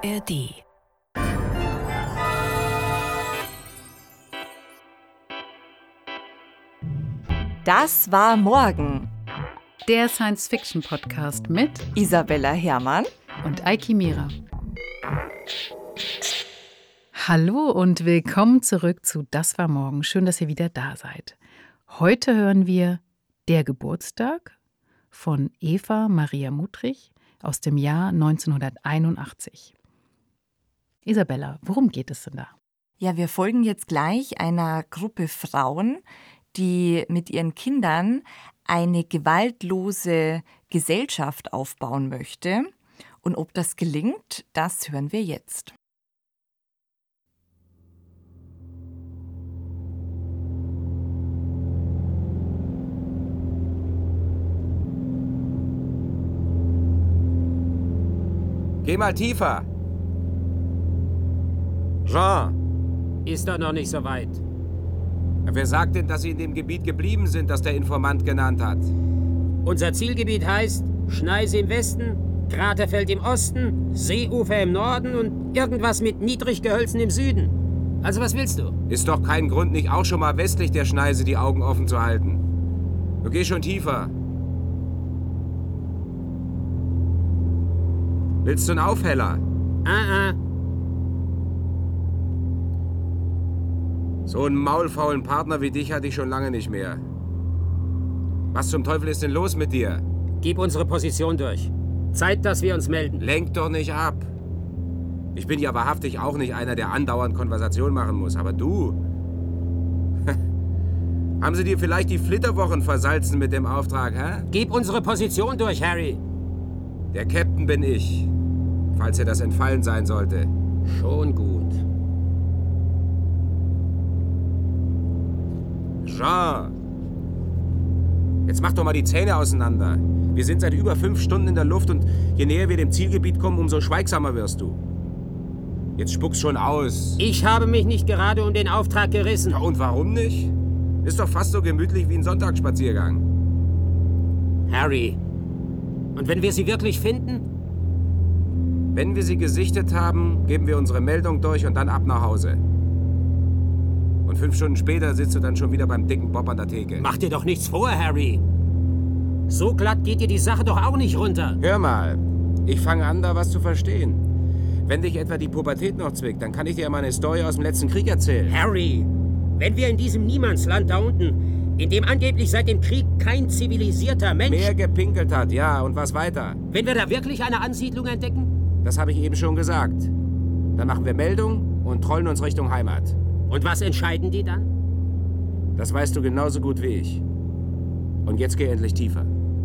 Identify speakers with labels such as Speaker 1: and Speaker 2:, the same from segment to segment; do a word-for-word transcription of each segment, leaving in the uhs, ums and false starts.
Speaker 1: R D.
Speaker 2: Das war morgen.
Speaker 3: Der Science-Fiction-Podcast mit
Speaker 2: Isabella Herrmann
Speaker 3: und Eiki Mira. Hallo und willkommen zurück zu Das war morgen. Schön, dass ihr wieder da seid. Heute hören wir Der Geburtstag von Eva Maria Muttrich aus dem Jahr neunzehnhunderteinundachtzig. Isabella, worum geht es denn da?
Speaker 2: Ja, wir folgen jetzt gleich einer Gruppe Frauen, die mit ihren Kindern eine gewaltlose Gesellschaft aufbauen möchte. Und ob das gelingt, das hören wir jetzt.
Speaker 4: Geh mal tiefer. Jean.
Speaker 5: Ist doch noch nicht so weit.
Speaker 4: Wer sagt denn, dass Sie in dem Gebiet geblieben sind, das der Informant genannt hat?
Speaker 5: Unser Zielgebiet heißt Schneise im Westen, Kraterfeld im Osten, Seeufer im Norden und irgendwas mit Niedriggehölzen im Süden. Also was willst du?
Speaker 4: Ist doch kein Grund, nicht auch schon mal westlich der Schneise die Augen offen zu halten. Du geh schon tiefer. Willst du einen Aufheller?
Speaker 5: Ah, ah.
Speaker 4: So einen maulfaulen Partner wie dich hatte ich schon lange nicht mehr. Was zum Teufel ist denn los mit dir?
Speaker 5: Gib unsere Position durch. Zeit, dass wir uns melden.
Speaker 4: Lenk doch nicht ab. Ich bin ja wahrhaftig auch nicht einer, der andauernd Konversation machen muss. Aber du... Haben sie dir vielleicht die Flitterwochen versalzen mit dem Auftrag, hä?
Speaker 5: Gib unsere Position durch, Harry.
Speaker 4: Der Captain bin ich, falls dir das entfallen sein sollte.
Speaker 5: Schon gut.
Speaker 4: Jean! Jetzt mach doch mal die Zähne auseinander. Wir sind seit über fünf Stunden in der Luft und je näher wir dem Zielgebiet kommen, umso schweigsamer wirst du. Jetzt spuck's schon aus.
Speaker 5: Ich habe mich nicht gerade um den Auftrag gerissen.
Speaker 4: Ja, und warum nicht? Ist doch fast so gemütlich wie ein Sonntagsspaziergang.
Speaker 5: Harry, und wenn wir sie wirklich finden?
Speaker 4: Wenn wir sie gesichtet haben, geben wir unsere Meldung durch und dann ab nach Hause. Und fünf Stunden später sitzt du dann schon wieder beim dicken Bob an der Theke.
Speaker 5: Mach dir doch nichts vor, Harry. So glatt geht dir die Sache doch auch nicht runter.
Speaker 4: Hör mal, ich fange an, da was zu verstehen. Wenn dich etwa die Pubertät noch zwickt, dann kann ich dir ja mal eine Story aus dem letzten Krieg erzählen.
Speaker 5: Harry, wenn wir in diesem Niemandsland da unten, in dem angeblich seit dem Krieg kein zivilisierter Mensch...
Speaker 4: Mehr gepinkelt hat, ja, und was weiter?
Speaker 5: Wenn wir da wirklich eine Ansiedlung entdecken?
Speaker 4: Das habe ich eben schon gesagt. Dann machen wir Meldung und trollen uns Richtung Heimat.
Speaker 5: Und was entscheiden die dann?
Speaker 4: Das weißt du genauso gut wie ich. Und jetzt geh endlich tiefer.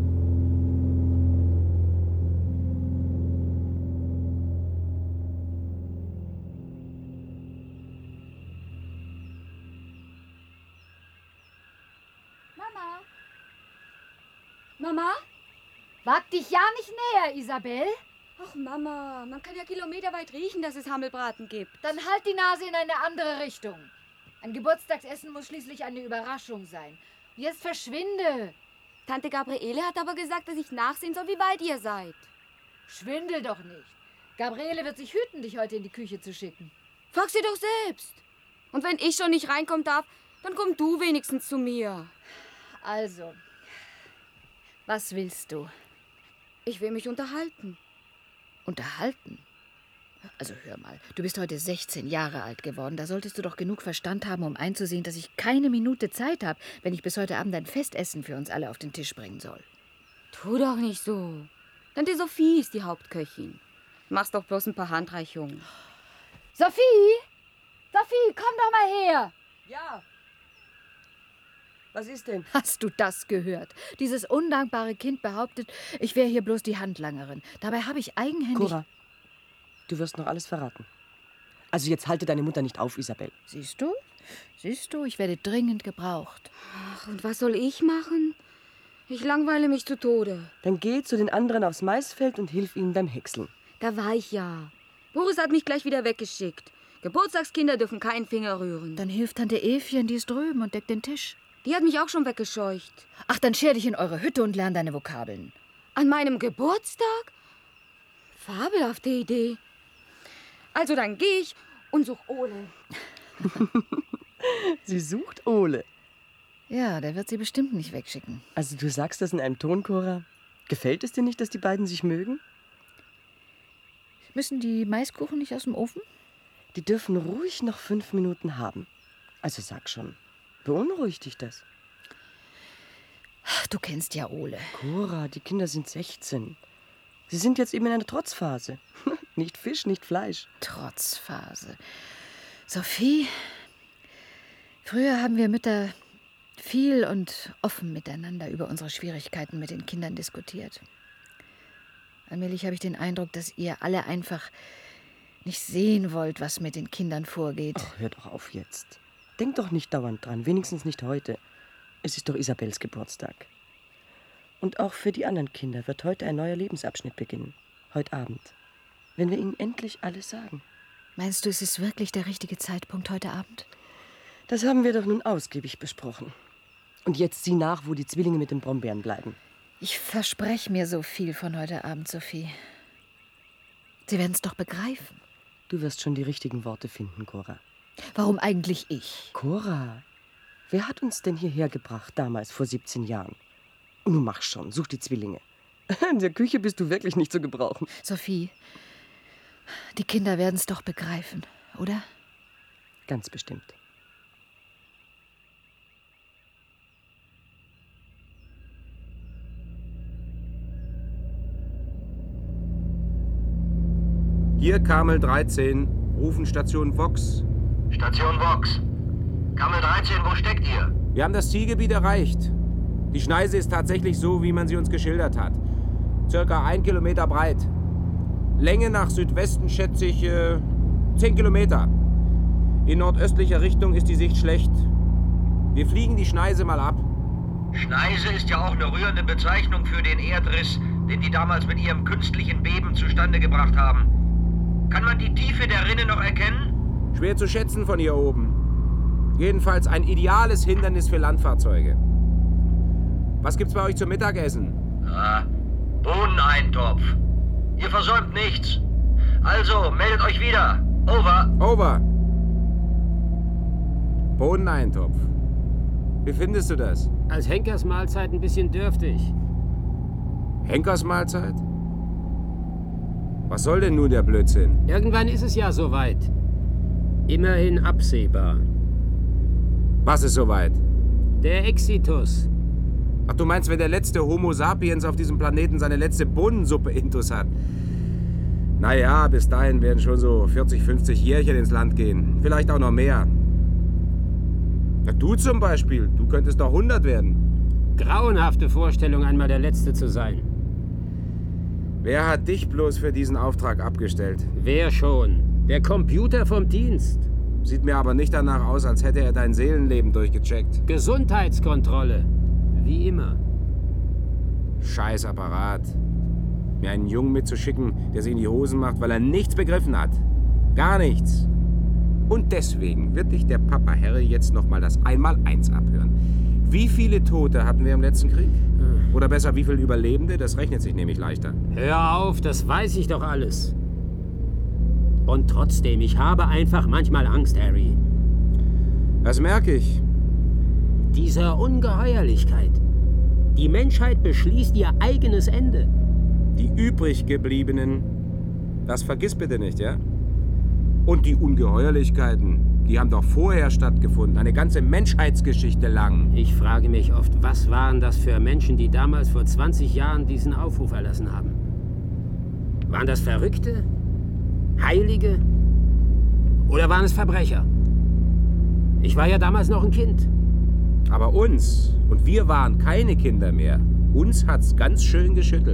Speaker 6: Mama? Mama? Wag dich ja nicht näher, Isabel.
Speaker 7: Ach Mama, man kann ja kilometerweit riechen, dass es Hammelbraten gibt.
Speaker 6: Dann halt die Nase in eine andere Richtung. Ein Geburtstagsessen muss schließlich eine Überraschung sein. Jetzt verschwinde.
Speaker 7: Tante Gabriele hat aber gesagt, dass ich nachsehen soll, wie weit ihr seid.
Speaker 6: Schwindel doch nicht. Gabriele wird sich hüten, dich heute in die Küche zu schicken.
Speaker 7: Frag sie doch selbst. Und wenn ich schon nicht reinkommen darf, dann komm du wenigstens zu mir.
Speaker 6: Also, was willst du?
Speaker 7: Ich will mich unterhalten.
Speaker 6: Unterhalten? Also hör mal, du bist heute sechzehn Jahre alt geworden. Da solltest du doch genug Verstand haben, um einzusehen, dass ich keine Minute Zeit habe, wenn ich bis heute Abend ein Festessen für uns alle auf den Tisch bringen soll.
Speaker 7: Tu doch nicht so. Tante Sophie ist die Hauptköchin. Machst doch bloß ein paar Handreichungen.
Speaker 6: Sophie! Sophie, komm doch mal her!
Speaker 8: Ja. Was ist denn?
Speaker 6: Hast du das gehört? Dieses undankbare Kind behauptet, ich wäre hier bloß die Handlangerin. Dabei habe ich eigenhändig...
Speaker 8: Cora, du wirst noch alles verraten. Also jetzt halte deine Mutter nicht auf, Isabel.
Speaker 6: Siehst du? Siehst du, ich werde dringend gebraucht.
Speaker 7: Ach, und was soll ich machen? Ich langweile mich zu Tode.
Speaker 8: Dann geh zu den anderen aufs Maisfeld und hilf ihnen beim Häckseln.
Speaker 7: Da war ich ja. Boris hat mich gleich wieder weggeschickt. Geburtstagskinder dürfen keinen Finger rühren.
Speaker 6: Dann hilft Tante Evchen, die ist drüben und deckt den Tisch.
Speaker 7: Die hat mich auch schon weggescheucht.
Speaker 6: Ach, dann scher dich in eure Hütte und lern deine Vokabeln.
Speaker 7: An meinem Geburtstag? Fabelhafte Idee. Also dann gehe ich und such Ole.
Speaker 8: Sie sucht Ole.
Speaker 6: Ja, der wird sie bestimmt nicht wegschicken.
Speaker 8: Also du sagst das in einem Ton, Cora. Gefällt es dir nicht, dass die beiden sich mögen?
Speaker 6: Müssen die Maiskuchen nicht aus dem Ofen?
Speaker 8: Die dürfen ruhig noch fünf Minuten haben. Also sag schon, beunruhigt dich das?
Speaker 6: Du kennst ja Ole.
Speaker 8: Cora, die Kinder sind sechzehn. Sie sind jetzt eben in einer Trotzphase. Nicht Fisch, nicht Fleisch.
Speaker 6: Trotzphase. Sophie, früher haben wir Mütter viel und offen miteinander über unsere Schwierigkeiten mit den Kindern diskutiert. Allmählich habe ich den Eindruck, dass ihr alle einfach nicht sehen wollt, was mit den Kindern vorgeht.
Speaker 8: Ach, hör doch auf jetzt. Denk doch nicht dauernd dran, wenigstens nicht heute. Es ist doch Isabels Geburtstag. Und auch für die anderen Kinder wird heute ein neuer Lebensabschnitt beginnen. Heute Abend. Wenn wir ihnen endlich alles sagen.
Speaker 6: Meinst du, es ist wirklich der richtige Zeitpunkt heute Abend?
Speaker 8: Das haben wir doch nun ausgiebig besprochen. Und jetzt sieh nach, wo die Zwillinge mit den Brombeeren bleiben.
Speaker 6: Ich verspreche mir so viel von heute Abend, Sophie. Sie werden es doch begreifen.
Speaker 8: Du wirst schon die richtigen Worte finden, Cora.
Speaker 6: Warum eigentlich ich?
Speaker 8: Cora, wer hat uns denn hierher gebracht, damals vor siebzehn Jahren? Und du machst schon, such die Zwillinge. In der Küche bist du wirklich nicht zu gebrauchen.
Speaker 6: Sophie, die Kinder werden es doch begreifen, oder?
Speaker 8: Ganz bestimmt.
Speaker 4: Hier Kamel dreizehn, rufen Station Vox.
Speaker 1: Station Vox. Kamel dreizehn, wo steckt ihr?
Speaker 4: Wir haben das Zielgebiet erreicht. Die Schneise ist tatsächlich so, wie man sie uns geschildert hat. Circa ein Kilometer breit. Länge nach Südwesten schätze ich äh, zehn Kilometer. In nordöstlicher Richtung ist die Sicht schlecht. Wir fliegen die Schneise mal ab.
Speaker 1: Schneise ist ja auch eine rührende Bezeichnung für den Erdriss, den die damals mit ihrem künstlichen Beben zustande gebracht haben. Kann man die Tiefe der Rinne noch erkennen?
Speaker 4: Schwer zu schätzen von hier oben. Jedenfalls ein ideales Hindernis für Landfahrzeuge. Was gibt's bei euch zum Mittagessen?
Speaker 1: Ah, Bohneneintopf. Ihr versäumt nichts. Also, meldet euch wieder. Over.
Speaker 4: Over. Bohneneintopf. Wie findest du das?
Speaker 5: Als Henkersmahlzeit ein bisschen dürftig.
Speaker 4: Henkersmahlzeit? Was soll denn nun der Blödsinn?
Speaker 5: Irgendwann ist es ja soweit. Immerhin absehbar.
Speaker 4: Was ist soweit?
Speaker 5: Der Exitus.
Speaker 4: Ach, du meinst, wenn der letzte Homo sapiens auf diesem Planeten seine letzte Bohnensuppe intus hat? Naja, bis dahin werden schon so vierzig, fünfzig Jährchen ins Land gehen. Vielleicht auch noch mehr. Ja, du zum Beispiel. Du könntest doch hundert werden.
Speaker 5: Grauenhafte Vorstellung, einmal der Letzte zu sein.
Speaker 4: Wer hat dich bloß für diesen Auftrag abgestellt?
Speaker 5: Wer schon? Der Computer vom Dienst.
Speaker 4: Sieht mir aber nicht danach aus, als hätte er dein Seelenleben durchgecheckt.
Speaker 5: Gesundheitskontrolle. Wie immer.
Speaker 4: Scheiß Apparat. Mir einen Jungen mitzuschicken, der sich in die Hosen macht, weil er nichts begriffen hat. Gar nichts. Und deswegen wird dich der Papa Harry jetzt noch mal das Einmaleins abhören. Wie viele Tote hatten wir im letzten Krieg? Oder besser, wie viele Überlebende? Das rechnet sich nämlich leichter.
Speaker 5: Hör auf, das weiß ich doch alles. Und trotzdem, ich habe einfach manchmal Angst, Harry.
Speaker 4: Das merke ich.
Speaker 5: Dieser Ungeheuerlichkeit. Die Menschheit beschließt ihr eigenes Ende.
Speaker 4: Die übriggebliebenen, das vergiss bitte nicht, ja? Und die Ungeheuerlichkeiten, die haben doch vorher stattgefunden, eine ganze Menschheitsgeschichte lang.
Speaker 5: Ich frage mich oft, was waren das für Menschen, die damals vor zwanzig Jahren diesen Aufruf erlassen haben? Waren das Verrückte? Heilige? Oder waren es Verbrecher? Ich war ja damals noch ein Kind.
Speaker 4: Aber uns, und wir waren keine Kinder mehr, uns hat's ganz schön geschüttelt.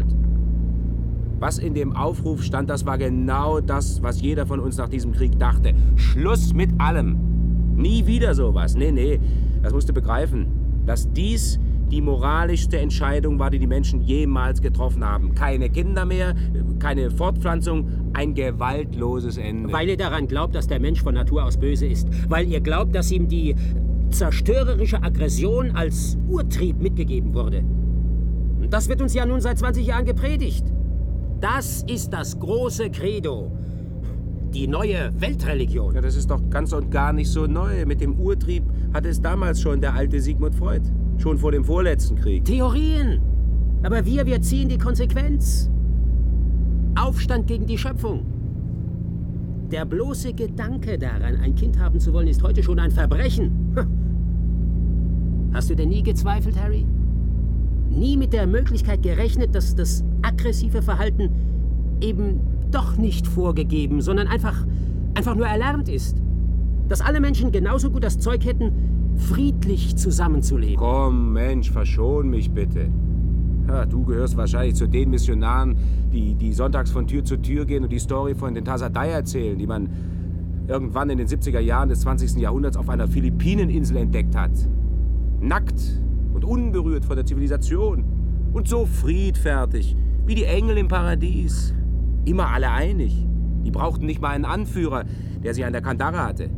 Speaker 4: Was in dem Aufruf stand, das war genau das, was jeder von uns nach diesem Krieg dachte. Schluss mit allem. Nie wieder sowas. Nee, nee, das musst du begreifen. Dass dies die moralischste Entscheidung war, die die Menschen jemals getroffen haben. Keine Kinder mehr, keine Fortpflanzung, ein gewaltloses Ende.
Speaker 5: Weil ihr daran glaubt, dass der Mensch von Natur aus böse ist. Weil ihr glaubt, dass ihm die zerstörerische Aggression als Urtrieb mitgegeben wurde. Und das wird uns ja nun seit zwanzig Jahren gepredigt. Das ist das große Credo. Die neue Weltreligion.
Speaker 4: Ja, das ist doch ganz und gar nicht so neu. Mit dem Urtrieb hatte es damals schon der alte Sigmund Freud. Schon vor dem vorletzten Krieg.
Speaker 5: Theorien. Aber wir, wir ziehen die Konsequenz. Aufstand gegen die Schöpfung. Der bloße Gedanke daran, ein Kind haben zu wollen, ist heute schon ein Verbrechen. Hast du denn nie gezweifelt, Harry? Nie mit der Möglichkeit gerechnet, dass das aggressive Verhalten eben doch nicht vorgegeben, sondern einfach, einfach nur erlernt ist? Dass alle Menschen genauso gut das Zeug hätten, friedlich zusammenzuleben.
Speaker 4: Komm, Mensch, verschon mich bitte. Ja, du gehörst wahrscheinlich zu den Missionaren, die, die sonntags von Tür zu Tür gehen und die Story von den Tasadai erzählen, die man irgendwann in den siebziger Jahren des zwanzigsten Jahrhunderts auf einer Philippineninsel entdeckt hat. Nackt und unberührt von der Zivilisation. Und so friedfertig, wie die Engel im Paradies. Immer alle einig. Die brauchten nicht mal einen Anführer, der sie an der Kandare hatte.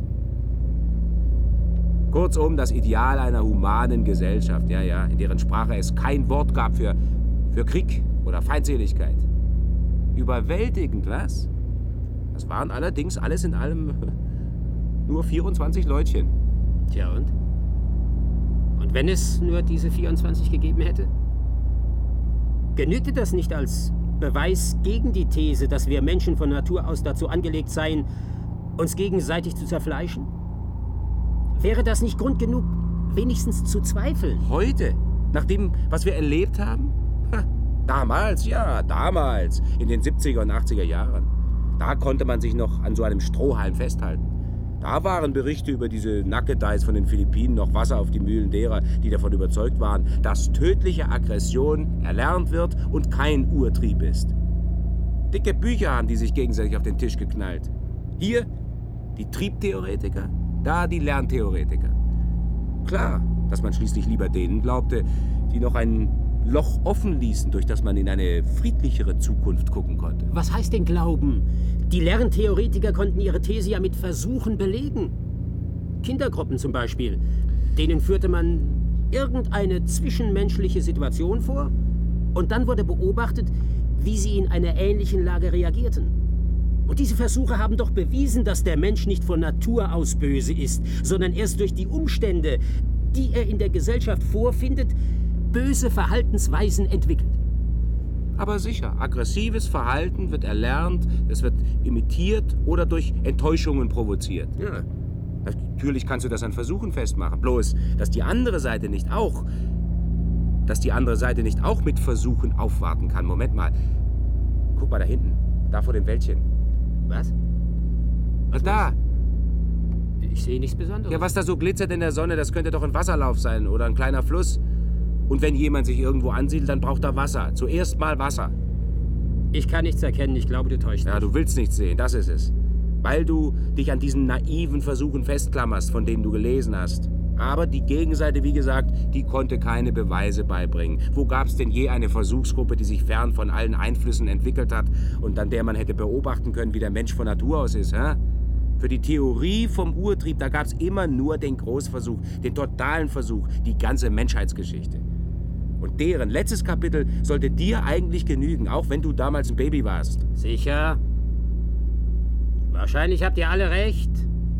Speaker 4: Kurzum, das Ideal einer humanen Gesellschaft, ja, ja, in deren Sprache es kein Wort gab für, für Krieg oder Feindseligkeit. Überwältigend, was? Das waren allerdings alles in allem nur vierundzwanzig Leutchen.
Speaker 5: Tja, und? Und wenn es nur diese vierundzwanzig gegeben hätte? Genügte das nicht als Beweis gegen die These, dass wir Menschen von Natur aus dazu angelegt seien, uns gegenseitig zu zerfleischen? Wäre das nicht Grund genug, wenigstens zu zweifeln?
Speaker 4: Heute? Nach dem, was wir erlebt haben? Ha, damals, ja, damals. In den siebziger und achtziger Jahren. Da konnte man sich noch an so einem Strohhalm festhalten. Da waren Berichte über diese Nackedeis von den Philippinen noch Wasser auf die Mühlen derer, die davon überzeugt waren, dass tödliche Aggression erlernt wird und kein Urtrieb ist. Dicke Bücher haben die sich gegenseitig auf den Tisch geknallt. Hier die Triebtheoretiker, da die Lerntheoretiker. Klar, dass man schließlich lieber denen glaubte, die noch ein Loch offen ließen, durch das man in eine friedlichere Zukunft gucken konnte.
Speaker 5: Was heißt denn Glauben? Die Lerntheoretiker konnten ihre These ja mit Versuchen belegen. Kindergruppen zum Beispiel. Denen führte man irgendeine zwischenmenschliche Situation vor und dann wurde beobachtet, wie sie in einer ähnlichen Lage reagierten. Und diese Versuche haben doch bewiesen, dass der Mensch nicht von Natur aus böse ist, sondern erst durch die Umstände, die er in der Gesellschaft vorfindet, böse Verhaltensweisen entwickelt.
Speaker 4: Aber sicher, aggressives Verhalten wird erlernt, es wird imitiert oder durch Enttäuschungen provoziert.
Speaker 5: Ja.
Speaker 4: Natürlich kannst du das an Versuchen festmachen, bloß, dass die andere Seite nicht auch, dass die andere Seite nicht auch mit Versuchen aufwarten kann. Moment mal, guck mal da hinten, da vor dem Wäldchen.
Speaker 5: Was?
Speaker 4: Was da?
Speaker 5: Ich sehe nichts Besonderes.
Speaker 4: Ja, was da so glitzert in der Sonne, das könnte doch ein Wasserlauf sein oder ein kleiner Fluss. Und wenn jemand sich irgendwo ansiedelt, dann braucht er Wasser. Zuerst mal Wasser.
Speaker 5: Ich kann nichts erkennen, ich glaube, du täuschst dich.
Speaker 4: Ja, du willst nichts sehen, das ist es. Weil du dich an diesen naiven Versuchen festklammerst, von denen du gelesen hast. Aber die Gegenseite, wie gesagt, die konnte keine Beweise beibringen. Wo gab es denn je eine Versuchsgruppe, die sich fern von allen Einflüssen entwickelt hat und an der man hätte beobachten können, wie der Mensch von Natur aus ist, hä? Für die Theorie vom Urtrieb, da gab es immer nur den Großversuch, den totalen Versuch, die ganze Menschheitsgeschichte. Und deren letztes Kapitel sollte dir eigentlich genügen, auch wenn du damals ein Baby warst.
Speaker 5: Sicher? Wahrscheinlich habt ihr alle recht.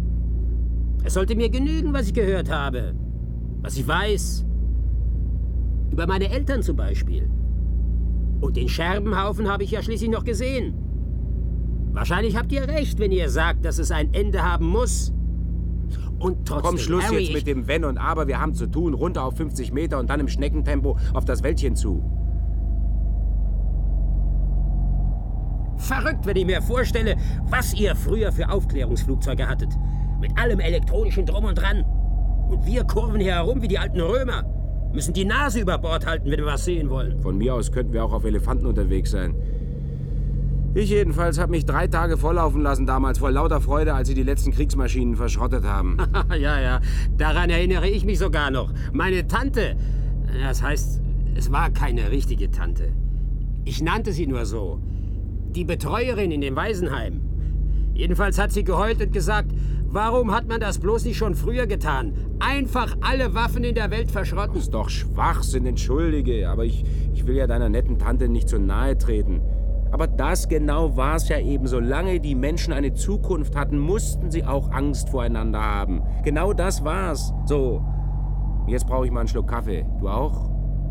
Speaker 5: Es sollte mir genügen, was ich gehört habe. Was ich weiß. Über meine Eltern zum Beispiel. Und den Scherbenhaufen habe ich ja schließlich noch gesehen. Wahrscheinlich habt ihr recht, wenn ihr sagt, dass es ein Ende haben muss. Und trotzdem,
Speaker 4: Komm, Schluss
Speaker 5: Harry,
Speaker 4: jetzt mit dem Wenn und Aber. Wir haben zu tun. Runter auf fünfzig Meter und dann im Schneckentempo auf das Wäldchen zu.
Speaker 5: Verrückt, wenn ich mir vorstelle, was ihr früher für Aufklärungsflugzeuge hattet. Mit allem elektronischen Drum und Dran. Und wir kurven hier herum wie die alten Römer. Müssen die Nase über Bord halten, wenn wir was sehen wollen.
Speaker 4: Von mir aus könnten wir auch auf Elefanten unterwegs sein. Ich jedenfalls habe mich drei Tage volllaufen lassen damals, vor lauter Freude, als sie die letzten Kriegsmaschinen verschrottet haben.
Speaker 5: Ja, ja, daran erinnere ich mich sogar noch. Meine Tante, das heißt, es war keine richtige Tante. Ich nannte sie nur so. Die Betreuerin in dem Waisenheim. Jedenfalls hat sie geheult und gesagt, warum hat man das bloß nicht schon früher getan? Einfach alle Waffen in der Welt verschrotten.
Speaker 4: Das ist doch Schwachsinn, entschuldige. Aber ich, ich will ja deiner netten Tante nicht zu nahe treten. Aber das genau war's ja eben. Solange die Menschen eine Zukunft hatten, mussten sie auch Angst voreinander haben. Genau das war's. So, jetzt brauche ich mal einen Schluck Kaffee. Du auch?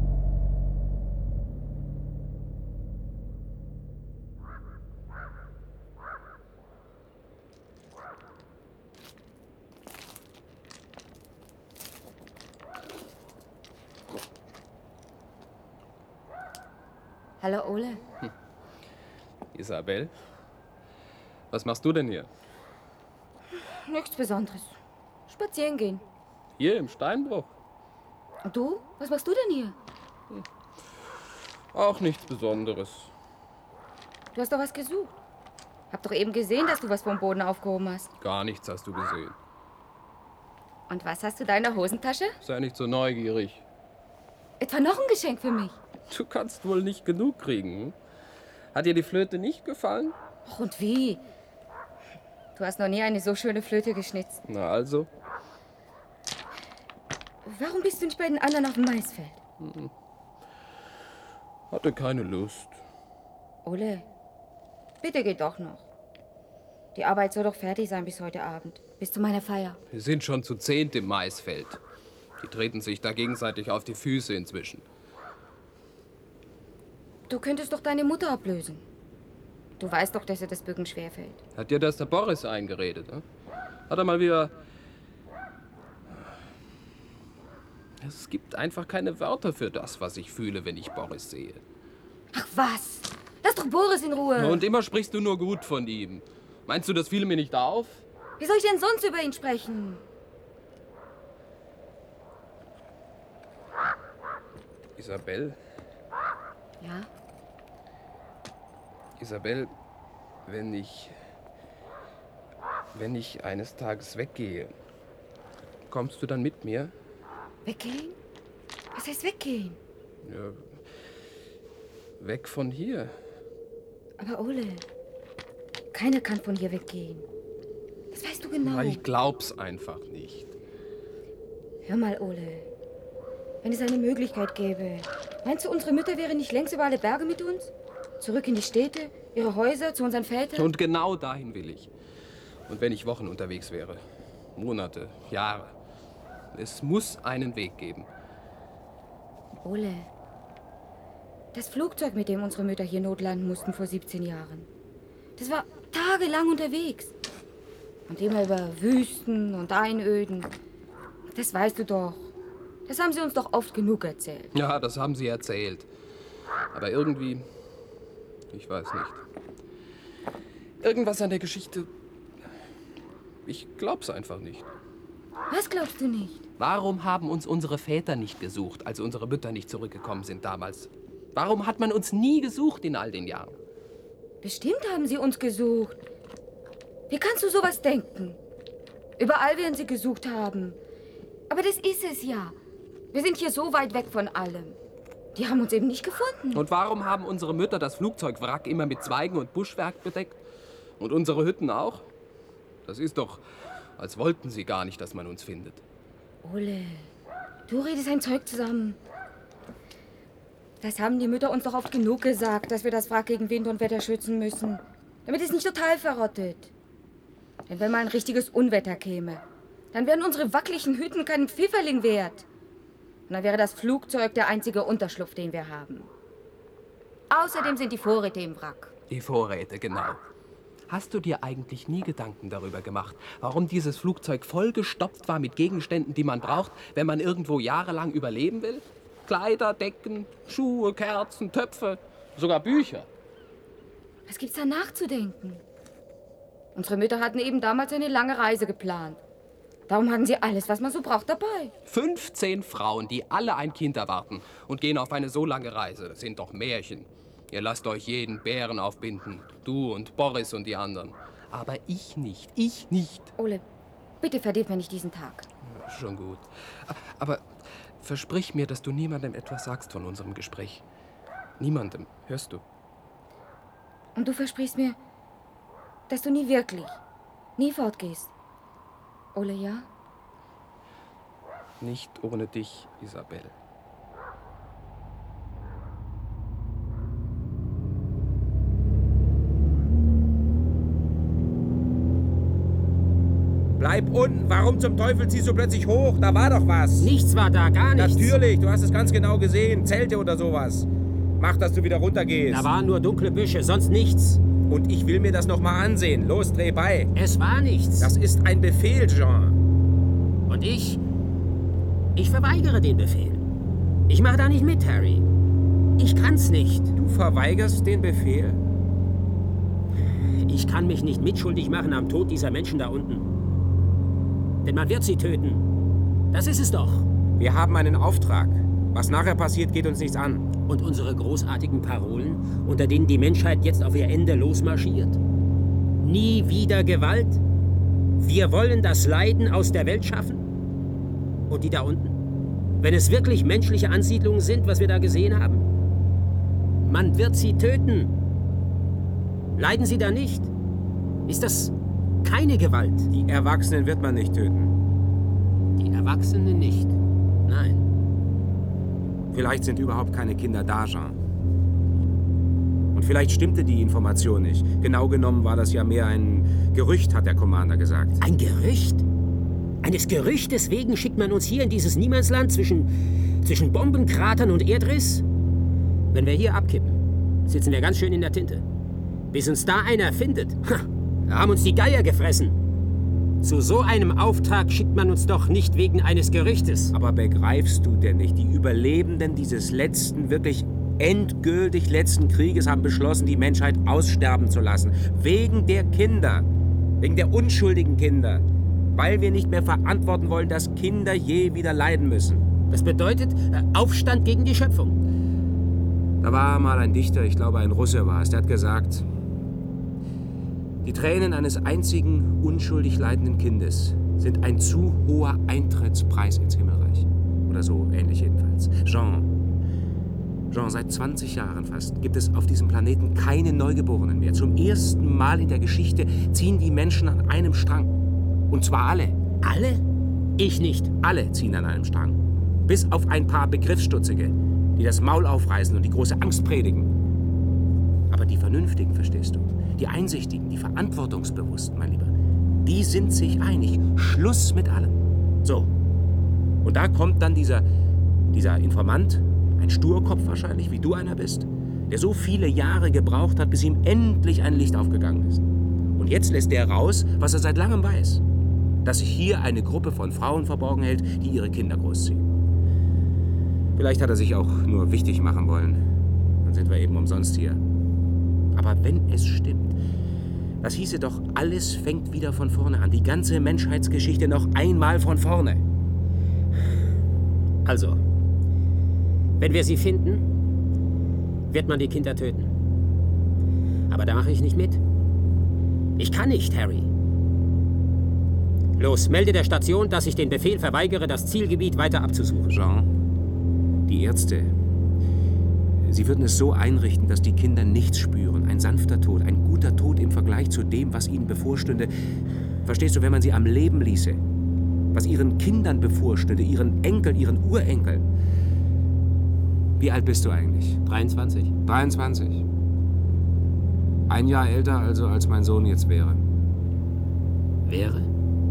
Speaker 7: Hallo, Ole.
Speaker 9: Hm. Isabel, was machst du denn hier?
Speaker 7: Nichts Besonderes. Spazieren gehen.
Speaker 9: Hier im Steinbruch?
Speaker 7: Und du? Was machst du denn hier?
Speaker 9: Hm. Auch nichts Besonderes.
Speaker 7: Du hast doch was gesucht. Hab doch eben gesehen, dass du was vom Boden aufgehoben hast.
Speaker 9: Gar nichts hast du gesehen.
Speaker 7: Und was hast du da in der Hosentasche?
Speaker 9: Sei nicht so neugierig.
Speaker 7: Etwa noch ein Geschenk für mich?
Speaker 9: Du kannst wohl nicht genug kriegen. Hm? Hat dir die Flöte nicht gefallen?
Speaker 7: Ach, und wie? Du hast noch nie eine so schöne Flöte geschnitzt.
Speaker 9: Na also?
Speaker 7: Warum bist du nicht bei den anderen auf dem Maisfeld?
Speaker 9: Hm. Hatte keine Lust.
Speaker 7: Ole, bitte geh doch noch. Die Arbeit soll doch fertig sein bis heute Abend. Bis zu meiner Feier.
Speaker 9: Wir sind schon zu zehnt im Maisfeld. Die treten sich da gegenseitig auf die Füße inzwischen.
Speaker 7: Du könntest doch deine Mutter ablösen. Du weißt doch, dass dir das Bücken schwerfällt.
Speaker 9: Hat dir das der Boris eingeredet? Ne? Hat er mal wieder... Es gibt einfach keine Wörter für das, was ich fühle, wenn ich Boris sehe.
Speaker 7: Ach was? Lass doch Boris in Ruhe.
Speaker 9: Und immer sprichst du nur gut von ihm. Meinst du, das fiel mir nicht auf?
Speaker 7: Wie soll ich denn sonst über ihn sprechen?
Speaker 9: Isabel?
Speaker 7: Ja?
Speaker 9: Isabel, wenn ich... Wenn ich eines Tages weggehe, kommst du dann mit mir?
Speaker 7: Weggehen? Was heißt weggehen?
Speaker 9: Ja, weg von hier.
Speaker 7: Aber Ole, keiner kann von hier weggehen. Das weißt du genau.
Speaker 9: Na, ich glaub's einfach nicht.
Speaker 7: Hör mal, Ole. Wenn es eine Möglichkeit gäbe, meinst du, unsere Mütter wären nicht längst über alle Berge mit uns? Zurück in die Städte, ihre Häuser, zu unseren Vätern?
Speaker 9: Und genau dahin will ich. Und wenn ich Wochen unterwegs wäre, Monate, Jahre, es muss einen Weg geben.
Speaker 7: Ole, das Flugzeug, mit dem unsere Mütter hier notlanden mussten vor siebzehn Jahren, das war tagelang unterwegs. Und immer über Wüsten und Einöden. Das weißt du doch. Das haben sie uns doch oft genug erzählt.
Speaker 9: Ja, das haben sie erzählt. Aber irgendwie, ich weiß nicht. Irgendwas an der Geschichte, ich glaub's einfach nicht.
Speaker 7: Was glaubst du nicht?
Speaker 9: Warum haben uns unsere Väter nicht gesucht, als unsere Mütter nicht zurückgekommen sind damals? Warum hat man uns nie gesucht in all den Jahren?
Speaker 7: Bestimmt haben sie uns gesucht. Wie kannst du sowas denken? Überall werden sie gesucht haben. Aber das ist es ja. Wir sind hier so weit weg von allem. Die haben uns eben nicht gefunden.
Speaker 9: Und warum haben unsere Mütter das Flugzeugwrack immer mit Zweigen und Buschwerk bedeckt? Und unsere Hütten auch? Das ist doch, als wollten sie gar nicht, dass man uns findet.
Speaker 7: Ole, du redest ein Zeug zusammen. Das haben die Mütter uns doch oft genug gesagt, dass wir das Wrack gegen Wind und Wetter schützen müssen. Damit es nicht total verrottet. Denn wenn mal ein richtiges Unwetter käme, dann wären unsere wackeligen Hütten keinen Pfifferling wert. Und dann wäre das Flugzeug der einzige Unterschlupf, den wir haben. Außerdem sind die Vorräte im Wrack.
Speaker 9: Die Vorräte, genau. Hast du dir eigentlich nie Gedanken darüber gemacht, warum dieses Flugzeug vollgestopft war mit Gegenständen, die man braucht, wenn man irgendwo jahrelang überleben will? Kleider, Decken, Schuhe, Kerzen, Töpfe, sogar Bücher.
Speaker 7: Was gibt's da nachzudenken? Unsere Mütter hatten eben damals eine lange Reise geplant. Darum hatten sie alles, was man so braucht, dabei.
Speaker 9: fünfzehn Frauen, die alle ein Kind erwarten und gehen auf eine so lange Reise. Das sind doch Märchen. Ihr lasst euch jeden Bären aufbinden. Du und Boris und die anderen. Aber ich nicht. Ich nicht.
Speaker 7: Ole, bitte verdirb mir nicht diesen Tag.
Speaker 9: Ja, schon gut. Aber versprich mir, dass du niemandem etwas sagst von unserem Gespräch. Niemandem. Hörst du?
Speaker 7: Und du versprichst mir, dass du nie wirklich, nie fortgehst. Ole, ja?
Speaker 9: Nicht ohne dich, Isabel.
Speaker 4: Bleib unten. Warum zum Teufel ziehst du plötzlich hoch? Da war doch was.
Speaker 5: Nichts war da, gar nichts.
Speaker 4: Natürlich, du hast es ganz genau gesehen. Zelte oder sowas. Mach, dass du wieder runtergehst.
Speaker 5: Da waren nur dunkle Büsche, sonst nichts.
Speaker 4: Und ich will mir das noch mal ansehen. Los, dreh bei.
Speaker 5: Es war nichts.
Speaker 4: Das ist ein Befehl, Jean.
Speaker 5: Und ich... Ich verweigere den Befehl. Ich mache da nicht mit, Harry. Ich kann's nicht.
Speaker 4: Du verweigerst den Befehl?
Speaker 5: Ich kann mich nicht mitschuldig machen am Tod dieser Menschen da unten. Denn man wird sie töten. Das ist es doch.
Speaker 4: Wir haben einen Auftrag. Was nachher passiert, geht uns nichts an.
Speaker 5: Und unsere großartigen Parolen, unter denen die Menschheit jetzt auf ihr Ende losmarschiert? Nie wieder Gewalt? Wir wollen das Leiden aus der Welt schaffen? Und die da unten? Wenn es wirklich menschliche Ansiedlungen sind, was wir da gesehen haben? Man wird sie töten. Leiden sie da nicht? Ist das keine Gewalt?
Speaker 4: Die Erwachsenen wird man nicht töten.
Speaker 5: Die Erwachsenen nicht? Nein.
Speaker 4: Vielleicht sind überhaupt keine Kinder da, Jean. Und vielleicht stimmte die Information nicht. Genau genommen war das ja mehr ein Gerücht, hat der Commander gesagt.
Speaker 5: Ein Gerücht? Eines Gerüchtes wegen schickt man uns hier in dieses Niemandsland zwischen, zwischen Bombenkratern und Erdriss? Wenn wir hier abkippen, sitzen wir ganz schön in der Tinte. Bis uns da einer findet, ha, da haben uns die Geier gefressen. Zu so einem Auftrag schickt man uns doch nicht wegen eines Gerüchtes.
Speaker 4: Aber begreifst du denn nicht, die Überlebenden dieses letzten, wirklich endgültig letzten Krieges haben beschlossen, die Menschheit aussterben zu lassen. Wegen der Kinder. Wegen der unschuldigen Kinder. Weil wir nicht mehr verantworten wollen, dass Kinder je wieder leiden müssen.
Speaker 5: Das bedeutet äh, Aufstand gegen die Schöpfung.
Speaker 4: Da war mal ein Dichter, ich glaube ein Russe war es, der hat gesagt, die Tränen eines einzigen unschuldig leidenden Kindes sind ein zu hoher Eintrittspreis ins Himmelreich. Oder so ähnlich jedenfalls. Jean, Jean, seit zwanzig Jahren fast gibt es auf diesem Planeten keine Neugeborenen mehr. Zum ersten Mal in der Geschichte ziehen die Menschen an einem Strang. Und zwar alle.
Speaker 5: Alle? Ich nicht.
Speaker 4: Alle ziehen an einem Strang. Bis auf ein paar Begriffsstutzige, die das Maul aufreißen und die große Angst predigen. Aber die Vernünftigen, verstehst du? Die Einsichtigen, die Verantwortungsbewussten, mein Lieber, die sind sich einig. Schluss mit allem. So. Und da kommt dann dieser, dieser Informant, ein Sturkopf wahrscheinlich, wie du einer bist, der so viele Jahre gebraucht hat, bis ihm endlich ein Licht aufgegangen ist. Und jetzt lässt der raus, was er seit langem weiß. Dass sich hier eine Gruppe von Frauen verborgen hält, die ihre Kinder großziehen. Vielleicht hat er sich auch nur wichtig machen wollen. Dann sind wir eben umsonst hier. Aber wenn es stimmt, das hieße doch, alles fängt wieder von vorne an. Die ganze Menschheitsgeschichte noch einmal von vorne.
Speaker 5: Also, wenn wir sie finden, wird man die Kinder töten. Aber da mache ich nicht mit. Ich kann nicht, Harry. Los, melde der Station, dass ich den Befehl verweigere, das Zielgebiet weiter abzusuchen.
Speaker 4: Jean, die Ärzte, sie würden es so einrichten, dass die Kinder nichts spüren. Ein sanfter Tod, ein guter Tod im Vergleich zu dem, was ihnen bevorstünde. Verstehst du, wenn man sie am Leben ließe? Was ihren Kindern bevorstünde, ihren Enkeln, ihren Urenkeln. Wie alt bist du eigentlich?
Speaker 5: dreiundzwanzig.
Speaker 4: dreiundzwanzig. Ein Jahr älter also, als mein Sohn jetzt wäre.
Speaker 5: Wäre?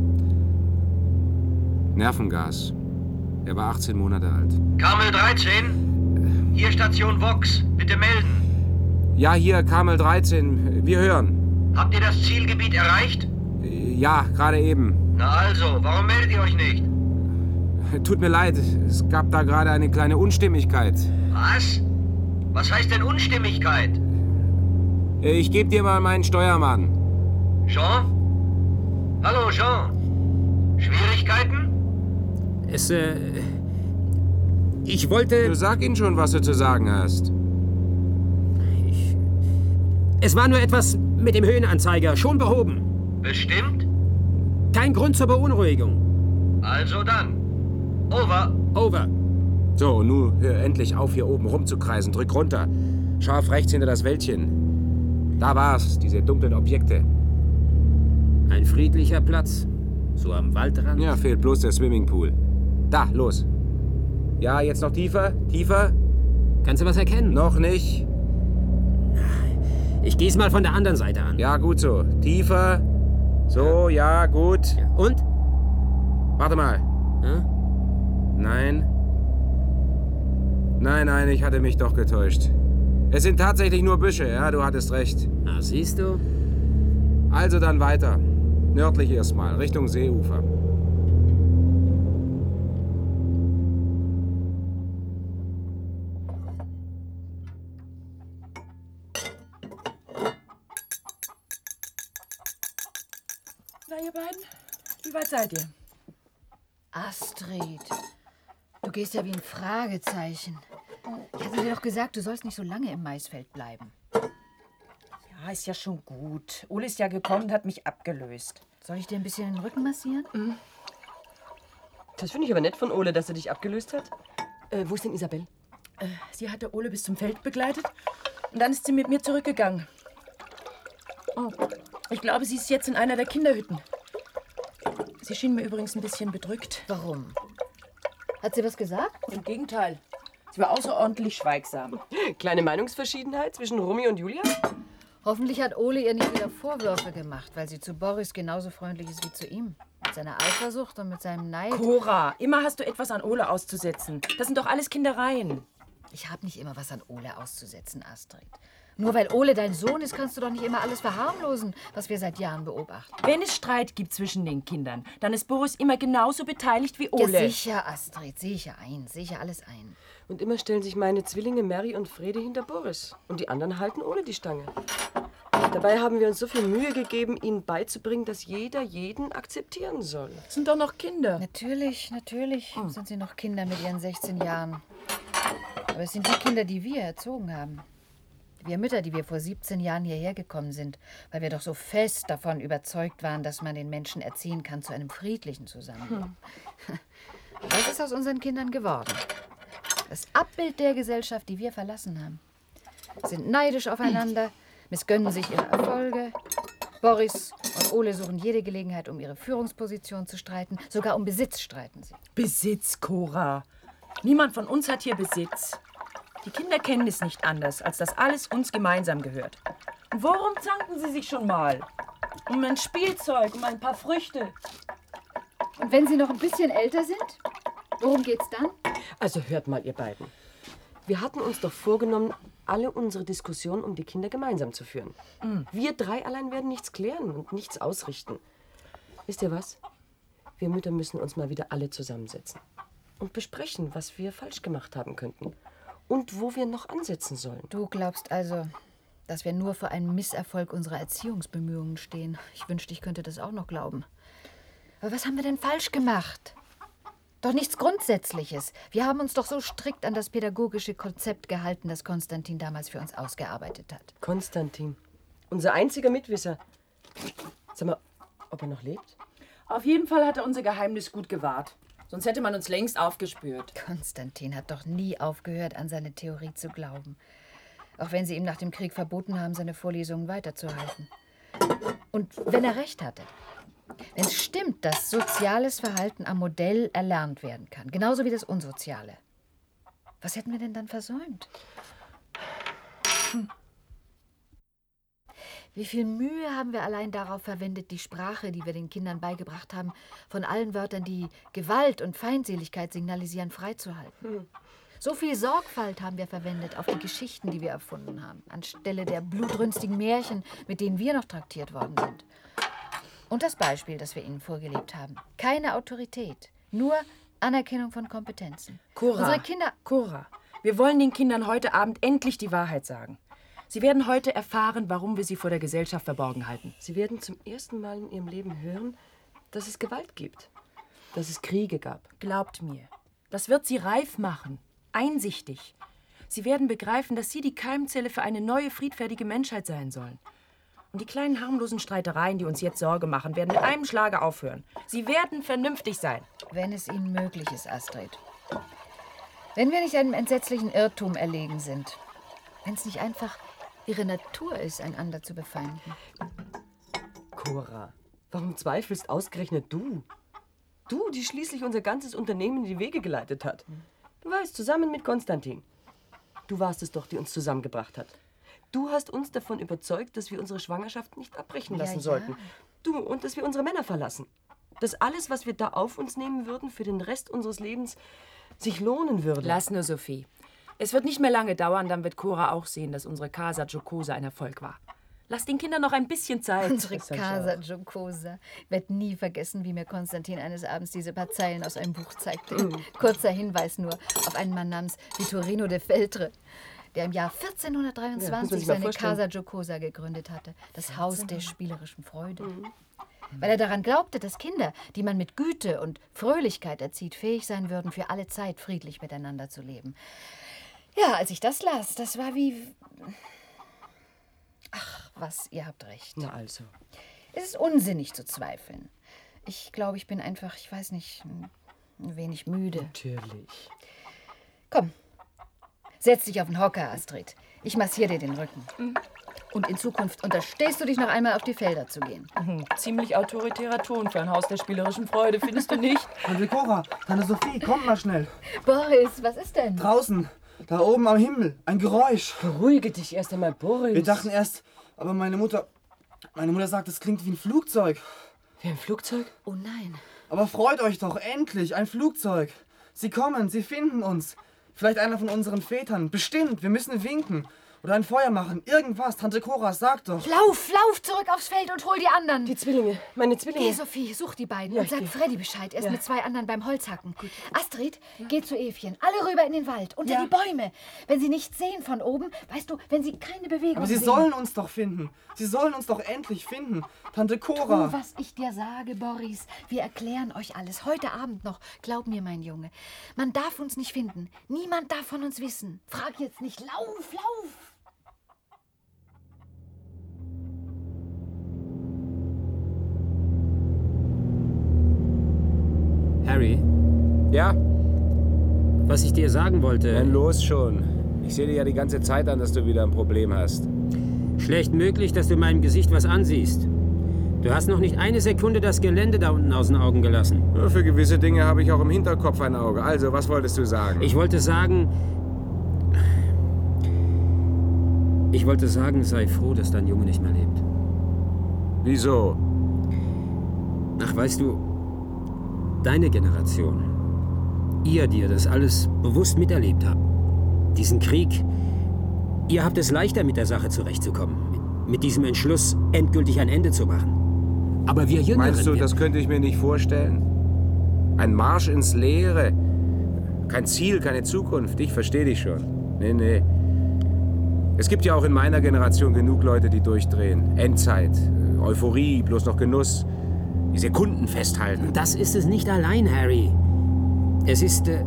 Speaker 4: Nervengas. Er war achtzehn Monate alt.
Speaker 1: Carmel dreizehn? Hier Station Vox. Bitte melden.
Speaker 4: Ja, hier, Carmel dreizehn. Wir hören.
Speaker 1: Habt ihr das Zielgebiet erreicht?
Speaker 4: Ja, gerade eben.
Speaker 1: Na also, warum meldet ihr euch nicht?
Speaker 4: Tut mir leid, es gab da gerade eine kleine Unstimmigkeit.
Speaker 1: Was? Was heißt denn Unstimmigkeit?
Speaker 4: Ich gebe dir mal meinen Steuermann.
Speaker 1: Jean? Hallo, Jean. Schwierigkeiten?
Speaker 5: Es, äh... Ich wollte...
Speaker 4: Du sag ihnen schon, was du zu sagen hast.
Speaker 5: Ich... Es war nur etwas mit dem Höhenanzeiger. Schon behoben.
Speaker 1: Bestimmt?
Speaker 5: Kein Grund zur Beunruhigung.
Speaker 1: Also dann. Over.
Speaker 5: Over.
Speaker 4: So, nun hör endlich auf, hier oben rumzukreisen. Drück runter. Scharf rechts hinter das Wäldchen. Da war's, diese dunklen Objekte.
Speaker 5: Ein friedlicher Platz. So am Waldrand.
Speaker 4: Ja, fehlt bloß der Swimmingpool. Da, los. Ja, jetzt noch tiefer, tiefer.
Speaker 5: Kannst du was erkennen?
Speaker 4: Noch nicht.
Speaker 5: Ich geh's mal von der anderen Seite an.
Speaker 4: Ja, gut so. Tiefer. So, ja, gut.
Speaker 5: Ja. Und?
Speaker 4: Warte mal.
Speaker 5: Hm?
Speaker 4: Nein. Nein, nein, ich hatte mich doch getäuscht. Es sind tatsächlich nur Büsche, ja, du hattest recht.
Speaker 5: Na, siehst du?
Speaker 4: Also dann weiter. Nördlich erstmal, Richtung Seeufer.
Speaker 10: Na, ihr beiden, wie weit seid ihr?
Speaker 6: Astrid, du gehst ja wie ein Fragezeichen. Ich hatte dir doch gesagt, du sollst nicht so lange im Maisfeld bleiben.
Speaker 10: Ja, ist ja schon gut. Ole ist ja gekommen und hat mich abgelöst.
Speaker 6: Soll ich dir ein bisschen den Rücken massieren?
Speaker 8: Mhm. Das finde ich aber nett von Ole, dass er dich abgelöst hat. Äh, wo ist denn Isabel?
Speaker 10: Äh, sie hatte Ole bis zum Feld begleitet und dann ist sie mit mir zurückgegangen. Oh, ich glaube, sie ist jetzt in einer der Kinderhütten. Sie schien mir übrigens ein bisschen bedrückt.
Speaker 6: Warum? Hat sie was gesagt?
Speaker 10: Im Gegenteil. Sie war außerordentlich schweigsam.
Speaker 8: Kleine Meinungsverschiedenheit zwischen Romy und Julia?
Speaker 6: Hoffentlich hat Ole ihr nicht wieder Vorwürfe gemacht, weil sie zu Boris genauso freundlich ist wie zu ihm. Mit seiner Eifersucht und mit seinem Neid.
Speaker 10: Cora, immer hast du etwas an Ole auszusetzen. Das sind doch alles Kindereien.
Speaker 6: Ich habe nicht immer was an Ole auszusetzen, Astrid. Nur weil Ole dein Sohn ist, kannst du doch nicht immer alles verharmlosen, was wir seit Jahren beobachten.
Speaker 10: Wenn es Streit gibt zwischen den Kindern, dann ist Boris immer genauso beteiligt wie Ole.
Speaker 6: Ja, sicher, Astrid, sehe ich ja ein, sehe ich ja alles ein.
Speaker 8: Und immer stellen sich meine Zwillinge Mary und Frede hinter Boris. Und die anderen halten Ole die Stange. Dabei haben wir uns so viel Mühe gegeben, ihnen beizubringen, dass jeder jeden akzeptieren soll.
Speaker 10: Das sind doch noch Kinder.
Speaker 6: Natürlich, natürlich hm. sind sie noch Kinder mit ihren sechzehn Jahren. Aber es sind die Kinder, die wir erzogen haben. Wir Mütter, die wir vor siebzehn Jahren hierher gekommen sind, weil wir doch so fest davon überzeugt waren, dass man den Menschen erziehen kann zu einem friedlichen Zusammenleben. Hm. Was ist aus unseren Kindern geworden? Das Abbild der Gesellschaft, die wir verlassen haben. Sind neidisch aufeinander, missgönnen sich ihre Erfolge. Boris und Ole suchen jede Gelegenheit, um ihre Führungsposition zu streiten. Sogar um Besitz streiten sie.
Speaker 10: Besitz, Cora. Niemand von uns hat hier Besitz. Die Kinder kennen es nicht anders, als dass alles uns gemeinsam gehört. Und worum zanken sie sich schon mal? Um ein Spielzeug, um ein paar Früchte.
Speaker 6: Und wenn sie noch ein bisschen älter sind, worum geht's dann?
Speaker 8: Also hört mal, ihr beiden. Wir hatten uns doch vorgenommen, alle unsere Diskussionen um die Kinder gemeinsam zu führen. Mhm. Wir drei allein werden nichts klären und nichts ausrichten. Wisst ihr was? Wir Mütter müssen uns mal wieder alle zusammensetzen und besprechen, was wir falsch gemacht haben könnten und wo wir noch ansetzen sollen.
Speaker 6: Du glaubst also, dass wir nur vor einem Misserfolg unserer Erziehungsbemühungen stehen? Ich wünschte, ich könnte das auch noch glauben. Aber was haben wir denn falsch gemacht? Doch nichts Grundsätzliches. Wir haben uns doch so strikt an das pädagogische Konzept gehalten, das Konstantin damals für uns ausgearbeitet hat.
Speaker 8: Konstantin, unser einziger Mitwisser. Sag mal, ob er noch lebt?
Speaker 10: Auf jeden Fall hat er unser Geheimnis gut gewahrt. Sonst hätte man uns längst aufgespürt.
Speaker 6: Konstantin hat doch nie aufgehört, an seine Theorie zu glauben. Auch wenn sie ihm nach dem Krieg verboten haben, seine Vorlesungen weiterzuhalten. Und wenn er recht hatte, wenn es stimmt, dass soziales Verhalten am Modell erlernt werden kann, genauso wie das Unsoziale, was hätten wir denn dann versäumt? Hm. Wie viel Mühe haben wir allein darauf verwendet, die Sprache, die wir den Kindern beigebracht haben, von allen Wörtern, die Gewalt und Feindseligkeit signalisieren, freizuhalten? Hm. So viel Sorgfalt haben wir verwendet auf die Geschichten, die wir erfunden haben, anstelle der blutrünstigen Märchen, mit denen wir noch traktiert worden sind. Und das Beispiel, das wir ihnen vorgelebt haben. Keine Autorität, nur Anerkennung von Kompetenzen.
Speaker 10: Cora,
Speaker 6: Unsere Kinder...
Speaker 10: Cora, wir wollen den Kindern heute Abend endlich die Wahrheit sagen. Sie werden heute erfahren, warum wir sie vor der Gesellschaft verborgen halten.
Speaker 8: Sie werden zum ersten Mal in ihrem Leben hören, dass es Gewalt gibt, dass es Kriege gab.
Speaker 10: Glaubt mir, das wird sie reif machen, einsichtig. Sie werden begreifen, dass sie die Keimzelle für eine neue, friedfertige Menschheit sein sollen. Und die kleinen harmlosen Streitereien, die uns jetzt Sorge machen, werden mit einem Schlage aufhören. Sie werden vernünftig sein.
Speaker 6: Wenn es ihnen möglich ist, Astrid. Wenn wir nicht einem entsetzlichen Irrtum erlegen sind. Wenn es nicht einfach ihre Natur ist, einander zu befeinden.
Speaker 8: Cora, warum zweifelst ausgerechnet du? Du, die schließlich unser ganzes Unternehmen in die Wege geleitet hat. Du warst zusammen mit Konstantin. Du warst es doch, die uns zusammengebracht hat.
Speaker 11: Du hast uns davon überzeugt, dass wir unsere Schwangerschaft nicht abbrechen
Speaker 6: Ja,
Speaker 11: lassen
Speaker 6: ja.
Speaker 11: sollten. Du, und dass wir unsere Männer verlassen. Dass alles, was wir da auf uns nehmen würden, für den Rest unseres Lebens sich lohnen würde.
Speaker 10: Lass nur, Sophie. Es wird nicht mehr lange dauern, dann wird Cora auch sehen, dass unsere Casa Giocosa ein Erfolg war. Lass den Kindern noch ein bisschen Zeit.
Speaker 6: Unsere Casa Giocosa. Ich werde nie vergessen, wie mir Konstantin eines Abends diese paar Zeilen aus einem Buch zeigte. Kurzer Hinweis nur auf einen Mann namens Vittorino de Feltre, der im Jahr vierzehnhundertdreiundzwanzig
Speaker 11: Ja, muss man sich mal
Speaker 6: seine
Speaker 11: vorstellen.
Speaker 6: Casa Giocosa gegründet hatte. Das Haus der spielerischen Freude. Weil er daran glaubte, dass Kinder, die man mit Güte und Fröhlichkeit erzieht, fähig sein würden, für alle Zeit friedlich miteinander zu leben. Ja, als ich das las, das war wie... Ach, was, ihr habt recht.
Speaker 11: Na also.
Speaker 6: Es ist unsinnig zu zweifeln. Ich glaube, ich bin einfach, ich weiß nicht, ein wenig müde.
Speaker 11: Natürlich.
Speaker 6: Komm, setz dich auf den Hocker, Astrid. Ich massiere dir den Rücken. Und in Zukunft unterstehst du dich noch einmal auf die Felder zu gehen.
Speaker 10: Mhm, ziemlich autoritärer Ton für ein Haus der spielerischen Freude, findest du nicht?
Speaker 12: Tante Cora, Tante Sophie, kommt mal schnell.
Speaker 6: Boris, was ist denn?
Speaker 12: Draußen, da oben am Himmel, ein Geräusch.
Speaker 11: Beruhige dich erst einmal, Boris.
Speaker 12: Wir dachten erst, aber meine Mutter, meine Mutter sagt, es klingt wie ein Flugzeug.
Speaker 11: Wie ein Flugzeug?
Speaker 6: Oh nein.
Speaker 12: Aber freut euch doch, endlich, ein Flugzeug. Sie kommen, sie finden uns. Vielleicht einer von unseren Vätern. Bestimmt, wir müssen winken. Oder ein Feuer machen. Irgendwas. Tante Cora, sag doch.
Speaker 6: Lauf, lauf zurück aufs Feld und hol die anderen.
Speaker 11: Die Zwillinge, meine Zwillinge.
Speaker 6: Geh, Sophie, such die beiden
Speaker 11: Ja,
Speaker 6: und
Speaker 11: ich
Speaker 6: sag
Speaker 11: geh.
Speaker 6: Freddy Bescheid. Er ist
Speaker 11: Ja.
Speaker 6: mit zwei anderen beim Holzhacken. Astrid, geh zu Evchen. Alle rüber in den Wald, unter
Speaker 12: Ja.
Speaker 6: die Bäume. Wenn sie nichts sehen von oben, weißt du, wenn sie keine Bewegung
Speaker 12: Aber sie
Speaker 6: sehen.
Speaker 12: sollen uns doch finden. Sie sollen uns doch endlich finden. Tante
Speaker 6: Tu,
Speaker 12: Cora.
Speaker 6: was ich dir sage, Boris. Wir erklären euch alles. Heute Abend noch. Glaub mir, mein Junge. Man darf uns nicht finden. Niemand darf von uns wissen. Frag jetzt nicht. Lauf, lauf!
Speaker 5: Harry,
Speaker 4: Ja,
Speaker 5: was ich dir sagen wollte...
Speaker 4: dann los schon. Ich sehe dir ja die ganze Zeit an, dass du wieder ein Problem hast.
Speaker 5: Schlecht möglich, dass du in meinem Gesicht was ansiehst. Du hast noch nicht eine Sekunde das Gelände da unten aus den Augen gelassen.
Speaker 4: Nur für gewisse Dinge habe ich auch im Hinterkopf ein Auge. Also, was wolltest du sagen?
Speaker 5: Ich wollte sagen... Ich wollte sagen, sei froh, dass dein Junge nicht mehr lebt.
Speaker 4: Wieso?
Speaker 5: Ach, weißt du, deine Generation, ihr, die ihr das alles bewusst miterlebt habt, diesen Krieg, ihr habt es leichter, mit der Sache zurechtzukommen. Mit, mit diesem Entschluss, endgültig ein Ende zu machen. Aber wir Jüngeren...
Speaker 4: Meinst du,
Speaker 5: wir,
Speaker 4: das könnte ich mir nicht vorstellen? Ein Marsch ins Leere. Kein Ziel, keine Zukunft. Ich verstehe dich schon. Nee, nee. Es gibt ja auch in meiner Generation genug Leute, die durchdrehen. Endzeit, Euphorie, bloß noch Genuss. Die Sekunden festhalten.
Speaker 5: Das ist es nicht allein, Harry. Es ist... Äh,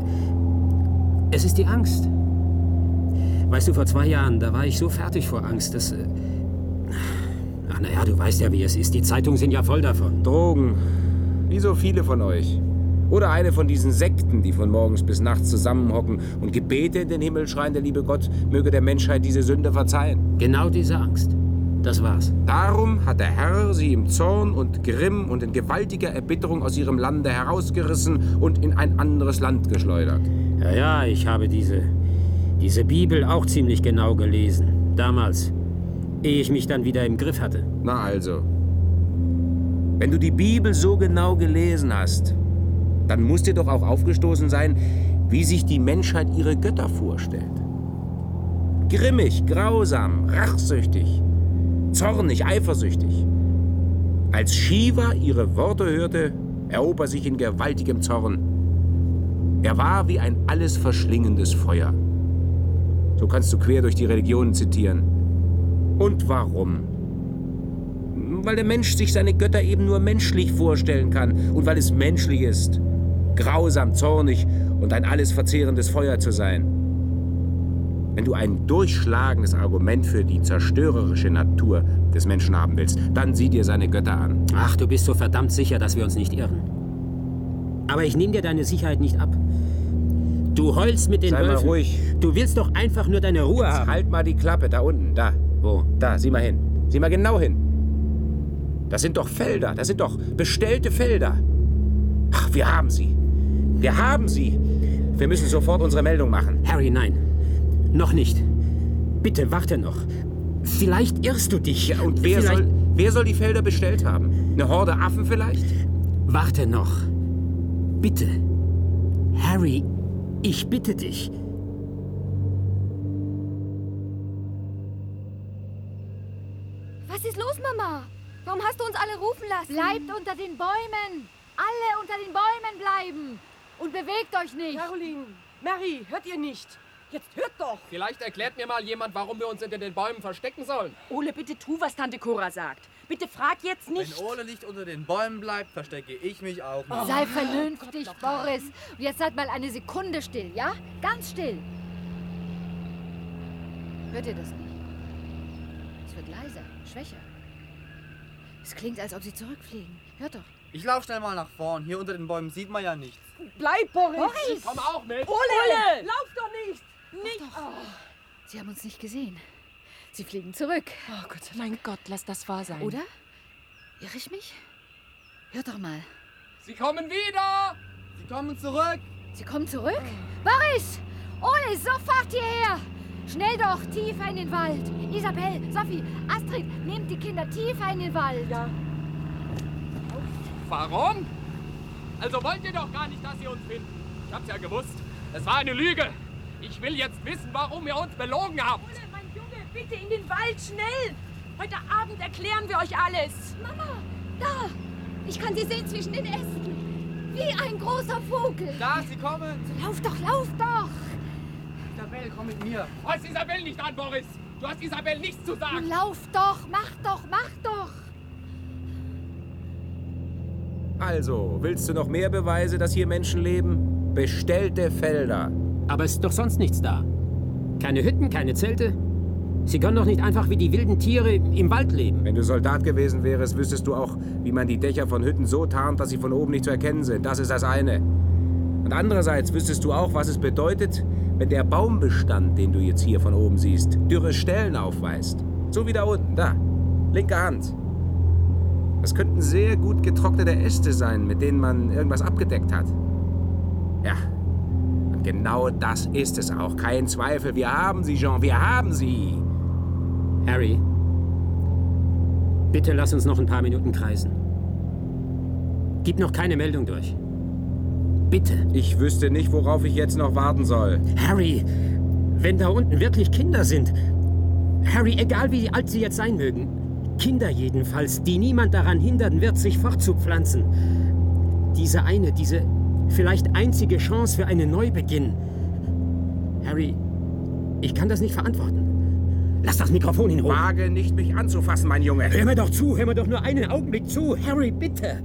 Speaker 5: es ist die Angst. Weißt du, vor zwei Jahren, da war ich so fertig vor Angst, dass... Äh, ach, naja, du weißt ja, wie es ist. Die Zeitungen sind ja voll davon.
Speaker 4: Drogen. Wie so viele von euch. Oder eine von diesen Sekten, die von morgens bis nachts zusammenhocken und Gebete in den Himmel schreien, der liebe Gott möge der Menschheit diese Sünde verzeihen.
Speaker 5: Genau diese Angst. Das war's.
Speaker 4: Darum hat der Herr sie im Zorn und Grimm und in gewaltiger Erbitterung aus ihrem Lande herausgerissen und in ein anderes Land geschleudert.
Speaker 5: Ja, ja, ich habe diese, diese Bibel auch ziemlich genau gelesen. Damals, ehe ich mich dann wieder im Griff hatte.
Speaker 4: Na also. Wenn du die Bibel so genau gelesen hast, dann muss dir doch auch aufgestoßen sein, wie sich die Menschheit ihre Götter vorstellt. Grimmig, grausam, rachsüchtig, zornig, eifersüchtig. Als Shiva ihre Worte hörte, erhob er sich in gewaltigem Zorn. Er war wie ein alles verschlingendes Feuer. So kannst du quer durch die Religionen zitieren. Und warum? Weil der Mensch sich seine Götter eben nur menschlich vorstellen kann und weil es menschlich ist, grausam, zornig und ein alles verzehrendes Feuer zu sein. Wenn du ein durchschlagendes Argument für die zerstörerische Natur des Menschen haben willst, dann sieh dir seine Götter an.
Speaker 5: Ach, du bist so verdammt sicher, dass wir uns nicht irren. Aber ich nehme dir deine Sicherheit nicht ab. Du heulst mit den
Speaker 4: Sei mal
Speaker 5: Wölfen.
Speaker 4: ruhig.
Speaker 5: Du willst doch einfach nur deine Ruhe
Speaker 4: Jetzt
Speaker 5: haben.
Speaker 4: halt mal die Klappe, da unten, da.
Speaker 5: Wo?
Speaker 4: Da, sieh mal hin. Sieh mal genau hin. Das sind doch Felder, das sind doch bestellte Felder. Ach, wir haben sie. Wir haben sie. Wir müssen sofort unsere Meldung machen.
Speaker 5: Harry, nein. Noch nicht. Bitte, warte noch. Vielleicht irrst du dich.
Speaker 4: Ja, und wer
Speaker 5: vielleicht...
Speaker 4: soll, wer soll die Felder bestellt haben? Eine Horde Affen vielleicht?
Speaker 5: Warte noch. Bitte. Harry, ich bitte dich.
Speaker 7: Was ist los, Mama? Warum hast du uns alle rufen lassen?
Speaker 13: Bleibt unter den Bäumen! Alle unter den Bäumen bleiben! Und bewegt euch nicht!
Speaker 11: Caroline, Mary, hört ihr nicht? Jetzt hört doch!
Speaker 9: Vielleicht erklärt mir mal jemand, warum wir uns hinter den Bäumen verstecken sollen.
Speaker 10: Ole, bitte tu, was Tante Cora sagt. Bitte frag jetzt nicht.
Speaker 12: Wenn Ole nicht unter den Bäumen bleibt, verstecke ich mich auch nicht.
Speaker 13: Sei vernünftig, Boris. Und jetzt seid mal eine Sekunde still, ja? Ganz still.
Speaker 6: Hört ihr das nicht? Es wird leiser, schwächer. Es klingt, als ob sie zurückfliegen. Hört doch.
Speaker 12: Ich lauf schnell mal nach vorn. Hier unter den Bäumen sieht man ja nichts.
Speaker 11: Bleib, Boris!
Speaker 13: Boris!
Speaker 9: Ich komm auch mit.
Speaker 11: Ole! Ole! Lauf doch nicht!
Speaker 6: Nicht! Oh. Sie haben uns nicht gesehen. Sie fliegen zurück.
Speaker 10: Oh Gott, mein Gott, lass das wahr sein.
Speaker 6: Oder? Irre ich mich? Hört doch mal.
Speaker 9: Sie kommen wieder!
Speaker 12: Sie kommen zurück!
Speaker 6: Sie kommen zurück?
Speaker 13: Boris! Ole, sofort hierher! Schnell doch, tiefer in den Wald. Isabel, Sophie, Astrid, nehmt die Kinder tiefer in den Wald.
Speaker 11: Ja.
Speaker 9: Warum? Also wollt ihr doch gar nicht, dass sie uns finden. Ich hab's ja gewusst. Es war eine Lüge. Ich will jetzt wissen, warum ihr uns belogen habt.
Speaker 10: Ole, mein Junge, bitte in den Wald, schnell! Heute Abend erklären wir euch alles.
Speaker 13: Mama, da! Ich kann sie sehen zwischen den Ästen. Wie ein großer Vogel.
Speaker 12: Da, sie kommen!
Speaker 13: Lauf doch, lauf doch!
Speaker 12: Isabel, komm mit mir.
Speaker 9: Fass Isabel nicht an, Boris! Du hast Isabel nichts zu sagen!
Speaker 13: Lauf doch, mach doch, mach doch!
Speaker 4: Also, willst du noch mehr Beweise, dass hier Menschen leben? Bestellte Felder.
Speaker 5: Aber es ist doch sonst nichts da. Keine Hütten, keine Zelte. Sie können doch nicht einfach wie die wilden Tiere im Wald leben.
Speaker 4: Wenn du Soldat gewesen wärst, wüsstest du auch, wie man die Dächer von Hütten so tarnt, dass sie von oben nicht zu erkennen sind. Das ist das eine. Und andererseits wüsstest du auch, was es bedeutet, wenn der Baumbestand, den du jetzt hier von oben siehst, dürre Stellen aufweist. So wie da unten, da. Linke Hand. Das könnten sehr gut getrocknete Äste sein, mit denen man irgendwas abgedeckt hat. Ja, und genau das ist es auch. Kein Zweifel. Wir haben sie, Jean, wir haben sie.
Speaker 5: Harry, bitte lass uns noch ein paar Minuten kreisen. Gib noch keine Meldung durch. Bitte.
Speaker 4: Ich wüsste nicht, worauf ich jetzt noch warten soll.
Speaker 5: Harry, wenn da unten wirklich Kinder sind. Harry, egal wie alt sie jetzt sein mögen. Kinder jedenfalls, die niemand daran hindern wird, sich fortzupflanzen. Diese eine, diese vielleicht einzige Chance für einen Neubeginn. Harry, ich kann das nicht verantworten. Lass das Mikrofon in Ruhe.
Speaker 4: Wage nicht, mich anzufassen, mein Junge.
Speaker 5: Hör mir doch zu, hör mir doch nur einen Augenblick zu. Harry, bitte.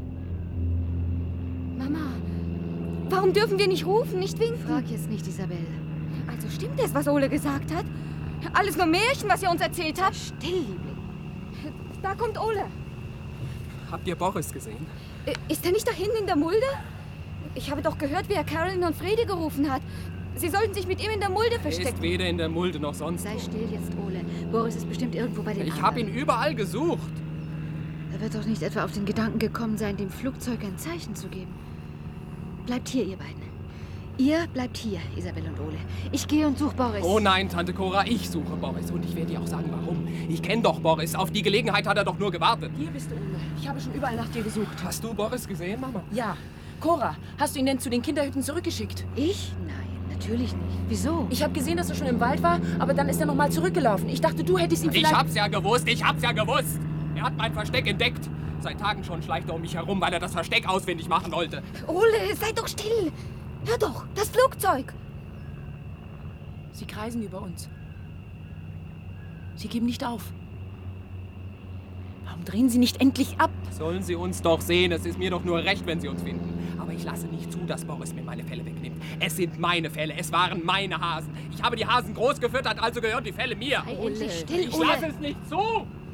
Speaker 7: Mama, warum dürfen wir nicht rufen, nicht winken?
Speaker 6: Frag jetzt nicht, Isabel.
Speaker 7: Also stimmt es, was Ole gesagt hat? Alles nur Märchen, was ihr uns erzählt habt?
Speaker 6: Still, Liebling.
Speaker 7: Da kommt Ole.
Speaker 9: Habt ihr Boris gesehen?
Speaker 7: Äh, Ist er nicht da hinten in der Mulde? Ich habe doch gehört, wie er Caroline und Frede gerufen hat. Sie sollten sich mit ihm in der Mulde
Speaker 9: Er
Speaker 7: verstecken.
Speaker 9: ist weder in der Mulde noch sonst.
Speaker 6: Sei still jetzt, Ole. Boris ist bestimmt irgendwo bei den
Speaker 9: Ich
Speaker 6: anderen.
Speaker 9: habe ihn überall gesucht.
Speaker 6: Er wird doch nicht etwa auf den Gedanken gekommen sein, dem Flugzeug ein Zeichen zu geben. Bleibt hier, ihr beiden. Ihr bleibt hier, Isabel und Ole. Ich gehe und suche Boris.
Speaker 9: Oh nein, Tante Cora, ich suche Boris. Und ich werde dir auch sagen, warum. Ich kenne doch Boris. Auf die Gelegenheit hat er doch nur gewartet.
Speaker 10: Hier bist du, Ole. Ich habe schon überall nach dir gesucht.
Speaker 9: Hast du Boris gesehen, Mama?
Speaker 10: Ja. Cora, hast du ihn denn zu den Kinderhütten zurückgeschickt?
Speaker 6: Ich? Nein, natürlich nicht. Wieso?
Speaker 10: Ich habe gesehen, dass er schon im Wald war, aber dann ist er noch mal zurückgelaufen. Ich dachte, du hättest ihn vielleicht...
Speaker 9: Ich hab's ja gewusst, ich hab's ja gewusst. Er hat mein Versteck entdeckt. Seit Tagen schon schleicht er um mich herum, weil er das Versteck ausfindig machen wollte.
Speaker 7: Ole, sei doch still. Hör doch, das Flugzeug.
Speaker 10: Sie kreisen über uns. Sie geben nicht auf. Warum drehen Sie nicht endlich ab?
Speaker 9: Sollen sie uns doch sehen. Es ist mir doch nur recht, wenn sie uns finden. Aber ich lasse nicht zu, dass Boris mir meine Felle wegnimmt. Es sind meine Felle. Es waren meine Hasen. Ich habe die Hasen groß gefüttert, also gehören die Felle mir.
Speaker 6: Sei endlich still,
Speaker 9: Ich
Speaker 6: Ole.
Speaker 9: lasse es nicht zu.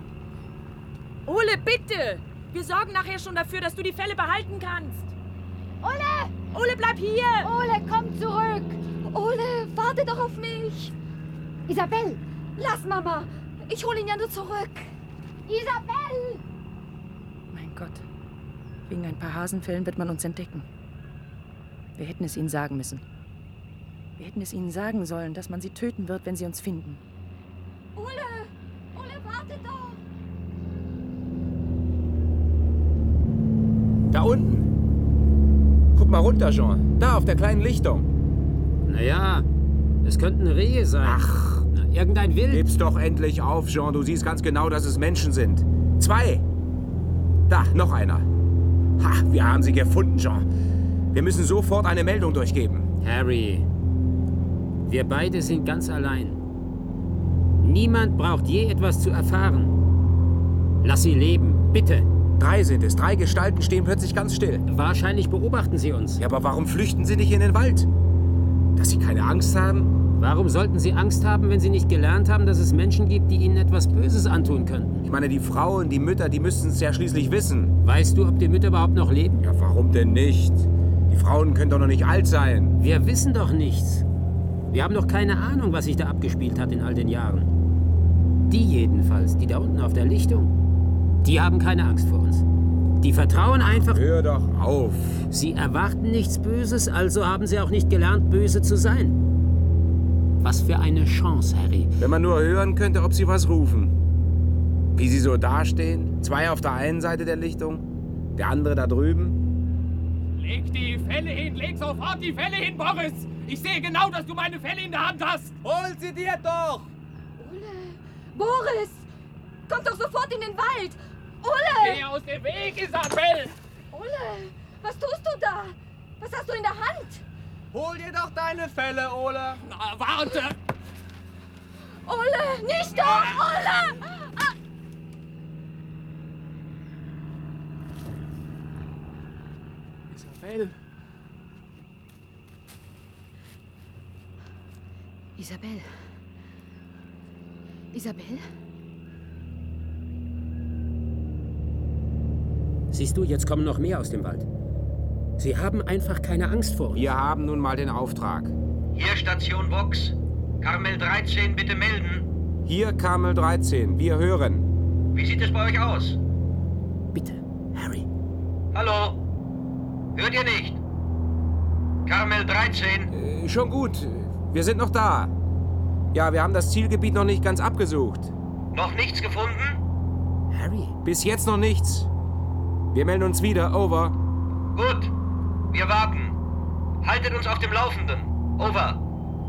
Speaker 10: Ole, bitte! Wir sorgen nachher schon dafür, dass du die Felle behalten kannst.
Speaker 13: Ole!
Speaker 10: Ole, bleib hier!
Speaker 13: Ole, komm zurück!
Speaker 7: Ole, warte doch auf mich.
Speaker 13: Isabel!
Speaker 7: Lass, Mama. Ich hole ihn ja nur zurück.
Speaker 13: Isabel!
Speaker 10: Mein Gott. Wegen ein paar Hasenfällen wird man uns entdecken. Wir hätten es ihnen sagen müssen. Wir hätten es ihnen sagen sollen, dass man sie töten wird, wenn sie uns finden.
Speaker 7: Ole,
Speaker 4: mal runter, Jean. Da, auf der kleinen Lichtung.
Speaker 5: Naja, es könnten Rehe sein.
Speaker 4: Ach,
Speaker 5: Na, irgendein Wild.
Speaker 4: gib's doch endlich auf, Jean. Du siehst ganz genau, dass es Menschen sind. Zwei. Da, noch einer. Ha, wir haben sie gefunden, Jean. Wir müssen sofort eine Meldung durchgeben.
Speaker 5: Harry, wir beide sind ganz allein. Niemand braucht je etwas zu erfahren. Lass sie leben, bitte.
Speaker 4: Drei sind es. Drei Gestalten stehen plötzlich ganz still.
Speaker 5: Wahrscheinlich beobachten sie uns.
Speaker 4: Ja, aber warum flüchten sie nicht in den Wald? Dass sie keine Angst haben?
Speaker 5: Warum sollten sie Angst haben, wenn sie nicht gelernt haben, dass es Menschen gibt, die ihnen etwas Böses antun könnten?
Speaker 4: Ich meine, die Frauen, die Mütter, die müssten es ja schließlich wissen.
Speaker 5: Weißt du, ob die Mütter überhaupt noch leben?
Speaker 4: Ja, warum denn nicht? Die Frauen können doch noch nicht alt sein.
Speaker 5: Wir wissen doch nichts. Wir haben doch keine Ahnung, was sich da abgespielt hat in all den Jahren. Die jedenfalls, die da unten auf der Lichtung, die haben keine Angst vor uns. Die vertrauen einfach...
Speaker 4: Hör doch auf.
Speaker 5: Sie erwarten nichts Böses, also haben sie auch nicht gelernt, böse zu sein. Was für eine Chance, Harry.
Speaker 4: Wenn man nur hören könnte, ob sie was rufen. Wie sie so dastehen. Zwei auf der einen Seite der Lichtung, der andere da drüben.
Speaker 9: Leg die Felle hin, leg sofort die Felle hin, Boris! Ich sehe genau, dass du meine Felle in der Hand hast!
Speaker 12: Hol sie dir doch!
Speaker 7: Boris! Komm doch sofort in den Wald! Ole!
Speaker 9: Geh aus dem Weg, Isabel!
Speaker 7: Ole! Was tust du da? Was hast du in der Hand?
Speaker 12: Hol dir doch deine Felle, Ole!
Speaker 9: Na, warte!
Speaker 7: Ole! Nicht doch! Ole! Ah.
Speaker 9: Isabel!
Speaker 6: Isabel? Isabel?
Speaker 5: Siehst du, jetzt kommen noch mehr aus dem Wald. Sie haben einfach keine Angst vor uns.
Speaker 4: Wir haben nun mal den Auftrag.
Speaker 1: Hier Station Vox. Carmel dreizehn, bitte melden.
Speaker 4: Hier Carmel dreizehn, wir hören.
Speaker 1: Wie sieht es bei euch aus?
Speaker 5: Bitte, Harry.
Speaker 1: Hallo? Hört ihr nicht? Carmel dreizehn?
Speaker 4: Äh, schon gut, wir sind noch da. Ja, wir haben das Zielgebiet noch nicht ganz abgesucht.
Speaker 1: Noch nichts gefunden?
Speaker 5: Harry?
Speaker 4: Bis jetzt noch nichts. Wir melden uns wieder, over.
Speaker 1: Gut, wir warten. Haltet uns auf dem Laufenden. Over.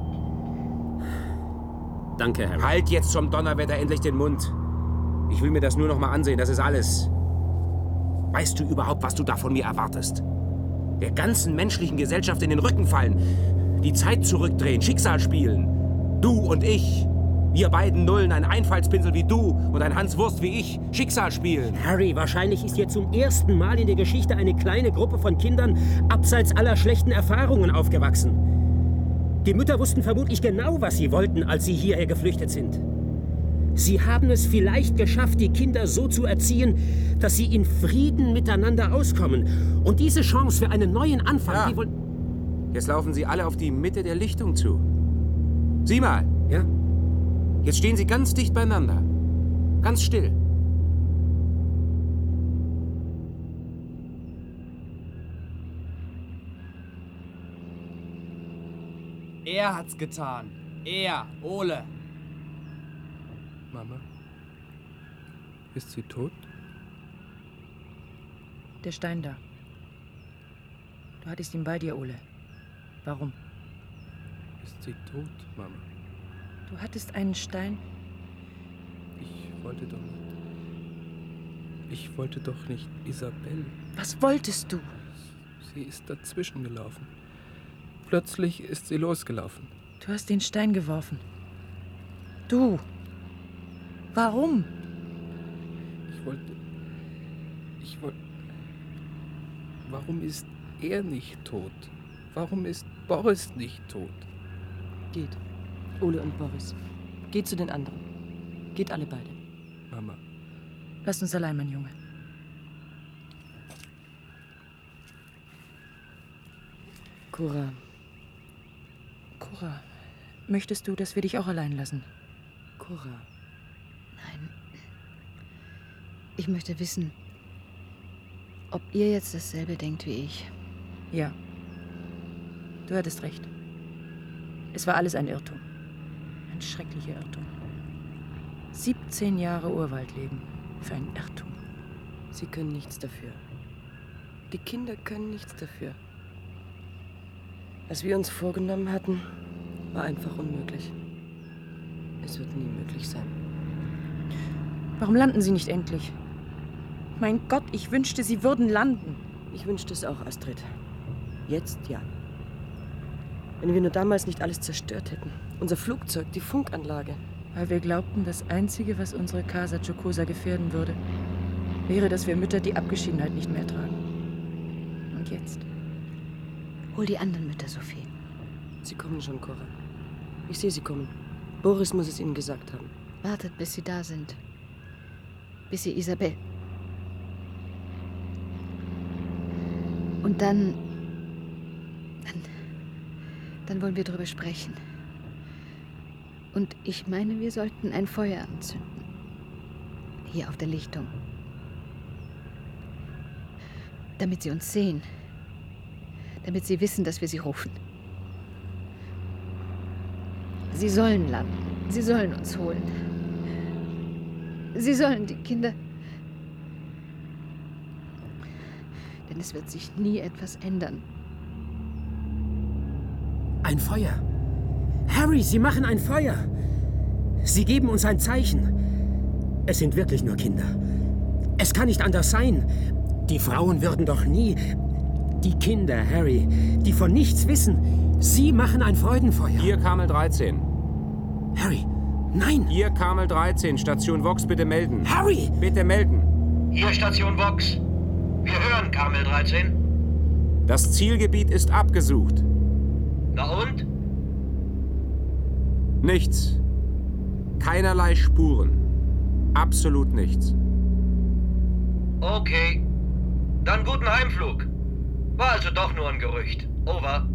Speaker 5: Danke, Harry.
Speaker 4: Halt jetzt zum Donnerwetter endlich den Mund. Ich will mir das nur noch mal ansehen, das ist alles. Weißt du überhaupt, was du da von mir erwartest? Der ganzen menschlichen Gesellschaft in den Rücken fallen, die Zeit zurückdrehen, Schicksal spielen. Du und ich, wir beiden Nullen, ein Einfallspinsel wie du und ein Hans Wurst wie ich, Schicksal spielen.
Speaker 5: Harry, wahrscheinlich ist hier zum ersten Mal in der Geschichte eine kleine Gruppe von Kindern abseits aller schlechten Erfahrungen aufgewachsen. Die Mütter wussten vermutlich genau, was sie wollten, als sie hierher geflüchtet sind. Sie haben es vielleicht geschafft, die Kinder so zu erziehen, dass sie in Frieden miteinander auskommen. Und diese Chance für einen neuen Anfang,
Speaker 4: ja.
Speaker 5: die wohl...
Speaker 4: Jetzt laufen sie alle auf die Mitte der Lichtung zu. Sieh mal.
Speaker 5: Ja?
Speaker 4: Jetzt stehen sie ganz dicht beieinander. Ganz still.
Speaker 12: Er hat's getan. Er, Ole.
Speaker 9: Mama? Ist sie tot?
Speaker 10: Der Stein da. Du hattest ihn bei dir, Ole. Warum?
Speaker 9: Ist sie tot, Mama?
Speaker 10: Du hattest einen Stein?
Speaker 9: Ich wollte doch nicht. Ich wollte doch nicht Isabel.
Speaker 10: Was wolltest du?
Speaker 9: Sie ist dazwischen gelaufen. Plötzlich ist sie losgelaufen.
Speaker 10: Du hast den Stein geworfen. Du. Warum?
Speaker 9: Ich wollte... Ich wollte... Warum ist er nicht tot? Warum ist Boris nicht tot?
Speaker 8: Geht. Ole und Boris. Geht zu den anderen. Geht alle beide.
Speaker 9: Mama.
Speaker 10: Lass uns allein, mein Junge.
Speaker 8: Cora.
Speaker 10: Cora, möchtest du, dass wir dich auch allein lassen?
Speaker 8: Cora.
Speaker 6: Nein. Ich möchte wissen, ob ihr jetzt dasselbe denkt wie ich.
Speaker 10: Ja. Du hattest recht. Es war alles ein Irrtum. Ein schrecklicher Irrtum. siebzehn Jahre Urwaldleben für ein Irrtum.
Speaker 8: Sie können nichts dafür. Die Kinder können nichts dafür. Was wir uns vorgenommen hatten, war einfach unmöglich. Es wird nie möglich sein.
Speaker 10: Warum landen Sie nicht endlich? Mein Gott, ich wünschte, Sie würden landen.
Speaker 8: Ich wünschte es auch, Astrid. Jetzt ja. Wenn wir nur damals nicht alles zerstört hätten. Unser Flugzeug, die Funkanlage.
Speaker 10: Weil wir glaubten, das Einzige, was unsere Casa Giocosa gefährden würde, wäre, dass wir Mütter die Abgeschiedenheit nicht mehr tragen. Und jetzt?
Speaker 6: Hol die anderen Mütter, Sophie.
Speaker 8: Sie kommen schon, Cora. Ich sehe sie kommen. Boris muss es ihnen gesagt haben.
Speaker 6: Wartet, bis sie da sind. Bis sie Isabel. Und dann, dann... Dann wollen wir drüber sprechen. Und ich meine, wir sollten ein Feuer anzünden. Hier auf der Lichtung. Damit sie uns sehen. Damit sie wissen, dass wir sie rufen. Sie sollen landen. Sie sollen uns holen. Sie sollen die Kinder... Denn es wird sich nie etwas ändern.
Speaker 5: Ein Feuer. Harry, Sie machen ein Feuer. Sie geben uns ein Zeichen. Es sind wirklich nur Kinder. Es kann nicht anders sein. Die Frauen würden doch nie... Die Kinder, Harry, die von nichts wissen. Sie machen ein Freudenfeuer.
Speaker 4: Hier Carmel dreizehn.
Speaker 5: Harry, nein.
Speaker 4: Hier Carmel dreizehn, Station Vox, bitte melden.
Speaker 5: Harry!
Speaker 4: Bitte melden.
Speaker 1: Hier Station Vox. Wir hören Carmel dreizehn.
Speaker 4: Das Zielgebiet ist abgesucht.
Speaker 1: Na und?
Speaker 4: Nichts. Keinerlei Spuren. Absolut nichts.
Speaker 1: Okay. Dann guten Heimflug. War also doch nur ein Gerücht. Over.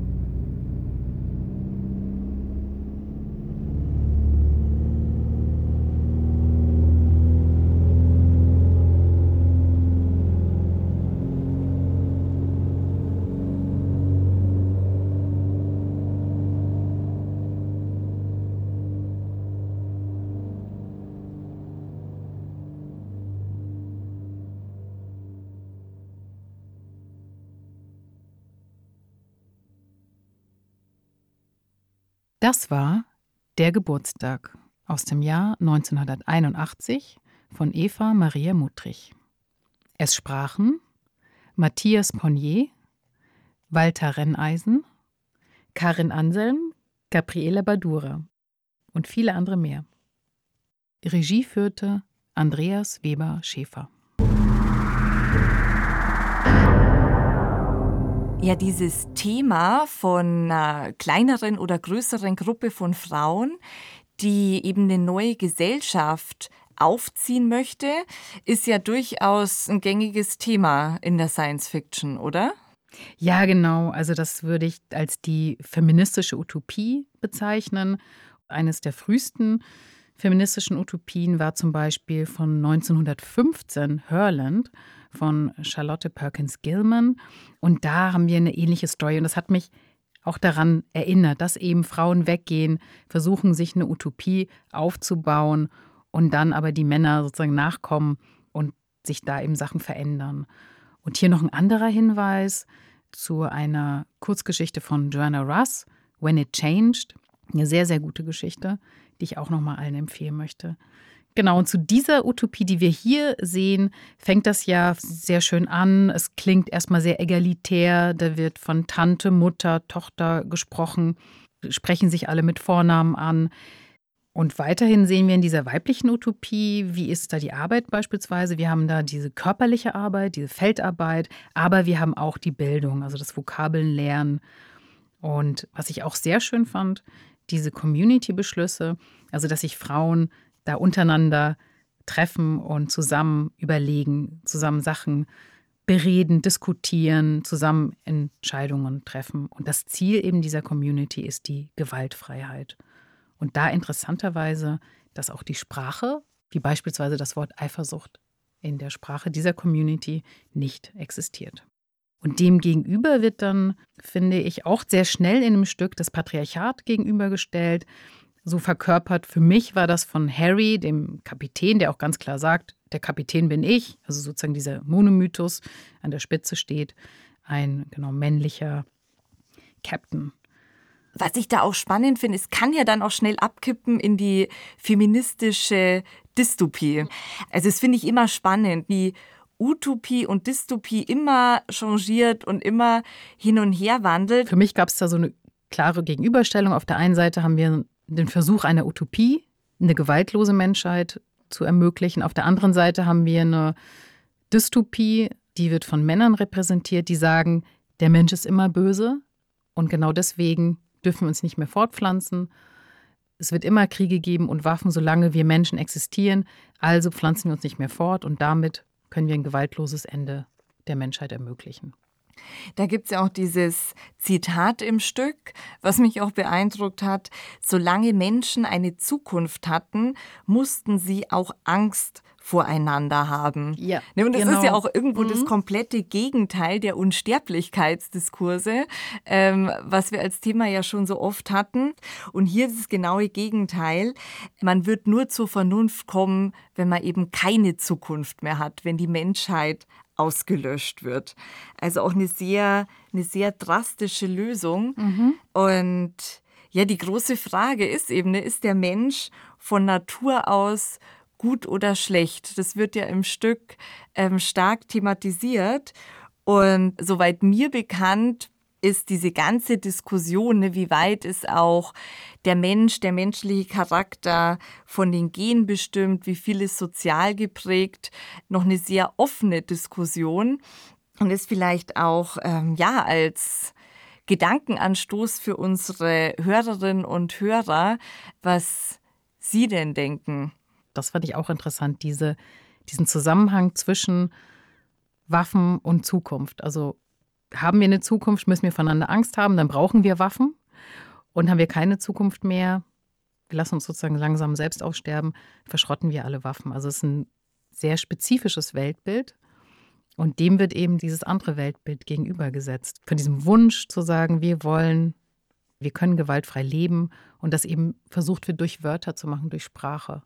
Speaker 3: Das war Der Geburtstag aus dem Jahr neunzehnhunderteinundachtzig von Eva Maria Muttrich. Es sprachen Matthias Ponnier, Walter Renneisen, Karin Anselm, Gabriele Badura und viele andere mehr. Regie führte Andreas Weber-Schäfer.
Speaker 2: Ja, dieses Thema von einer kleineren oder größeren Gruppe von Frauen, die eben eine neue Gesellschaft aufziehen möchte, ist ja durchaus ein gängiges Thema in der Science Fiction, oder?
Speaker 3: Ja, genau. Also das würde ich als die feministische Utopie bezeichnen. Eines der frühesten feministischen Utopien war zum Beispiel von neunzehnhundertfünfzehn Herland von Charlotte Perkins Gilman. Und da haben wir eine ähnliche Story. Und das hat mich auch daran erinnert, dass eben Frauen weggehen, versuchen, sich eine Utopie aufzubauen und dann aber die Männer sozusagen nachkommen und sich da eben Sachen verändern. Und hier noch ein anderer Hinweis zu einer Kurzgeschichte von Joanna Russ, When It Changed. Eine sehr, sehr gute Geschichte, die ich auch noch mal allen empfehlen möchte. Genau, und zu dieser Utopie, die wir hier sehen, fängt das ja sehr schön an. Es klingt erstmal sehr egalitär. Da wird von Tante, Mutter, Tochter gesprochen, sprechen sich alle mit Vornamen an. Und weiterhin sehen wir in dieser weiblichen Utopie, wie ist da die Arbeit beispielsweise? Wir haben da diese körperliche Arbeit, diese Feldarbeit, aber wir haben auch die Bildung, also das Vokabeln lernen. Und was ich auch sehr schön fand, diese Community-Beschlüsse, also dass sich Frauen da untereinander treffen und zusammen überlegen, zusammen Sachen bereden, diskutieren, zusammen Entscheidungen treffen. Und das Ziel eben dieser Community ist die Gewaltfreiheit. Und da interessanterweise, dass auch die Sprache, wie beispielsweise das Wort Eifersucht, in der Sprache dieser Community nicht existiert. Und dem gegenüber wird dann, finde ich, auch sehr schnell in einem Stück das Patriarchat gegenübergestellt. So verkörpert, für mich war das von Harry, dem Kapitän, der auch ganz klar sagt, der Kapitän bin ich, also sozusagen dieser Monomythos an der Spitze steht, ein genau männlicher Captain.
Speaker 2: Was ich da auch spannend finde, es kann ja dann auch schnell abkippen in die feministische Dystopie. Also das finde ich immer spannend, wie Utopie und Dystopie immer changiert und immer hin und her wandelt.
Speaker 3: Für mich gab es da so eine klare Gegenüberstellung. Auf der einen Seite haben wir den Versuch einer Utopie, eine gewaltlose Menschheit zu ermöglichen. Auf der anderen Seite haben wir eine Dystopie, die wird von Männern repräsentiert, die sagen, der Mensch ist immer böse und genau deswegen dürfen wir uns nicht mehr fortpflanzen. Es wird immer Kriege geben und Waffen, solange wir Menschen existieren. Also pflanzen wir uns nicht mehr fort und damit können wir ein gewaltloses Ende der Menschheit ermöglichen.
Speaker 2: Da gibt es ja auch dieses Zitat im Stück, was mich auch beeindruckt hat. Solange Menschen eine Zukunft hatten, mussten sie auch Angst voreinander haben.
Speaker 3: Ja,
Speaker 2: ne, und das
Speaker 3: genau.
Speaker 2: ist ja auch irgendwo
Speaker 3: mhm.
Speaker 2: das komplette Gegenteil der Unsterblichkeitsdiskurse, ähm, was wir als Thema ja schon so oft hatten. Und hier ist das genaue Gegenteil. Man wird nur zur Vernunft kommen, wenn man eben keine Zukunft mehr hat, wenn die Menschheit ausgelöscht wird. Also auch eine sehr, eine sehr drastische Lösung.
Speaker 3: Mhm.
Speaker 2: Und ja, die große Frage ist eben, ne, ist der Mensch von Natur aus gut oder schlecht? Das wird ja im Stück ähm, stark thematisiert. Und soweit mir bekannt ist diese ganze Diskussion, ne, wie weit ist auch der Mensch, der menschliche Charakter von den Genen bestimmt, wie viel ist sozial geprägt, noch eine sehr offene Diskussion und ist vielleicht auch ähm, ja als Gedankenanstoß für unsere Hörerinnen und Hörer, was Sie denn denken.
Speaker 3: Das fand ich auch interessant, diese, diesen Zusammenhang zwischen Waffen und Zukunft. Also haben wir eine Zukunft, müssen wir voneinander Angst haben, dann brauchen wir Waffen. Und haben wir keine Zukunft mehr, wir lassen uns sozusagen langsam selbst aussterben, verschrotten wir alle Waffen. Also es ist ein sehr spezifisches Weltbild. Und dem wird eben dieses andere Weltbild gegenübergesetzt. Von diesem Wunsch zu sagen, wir wollen, wir können gewaltfrei leben und das eben versucht wird, durch Wörter zu machen, durch Sprache.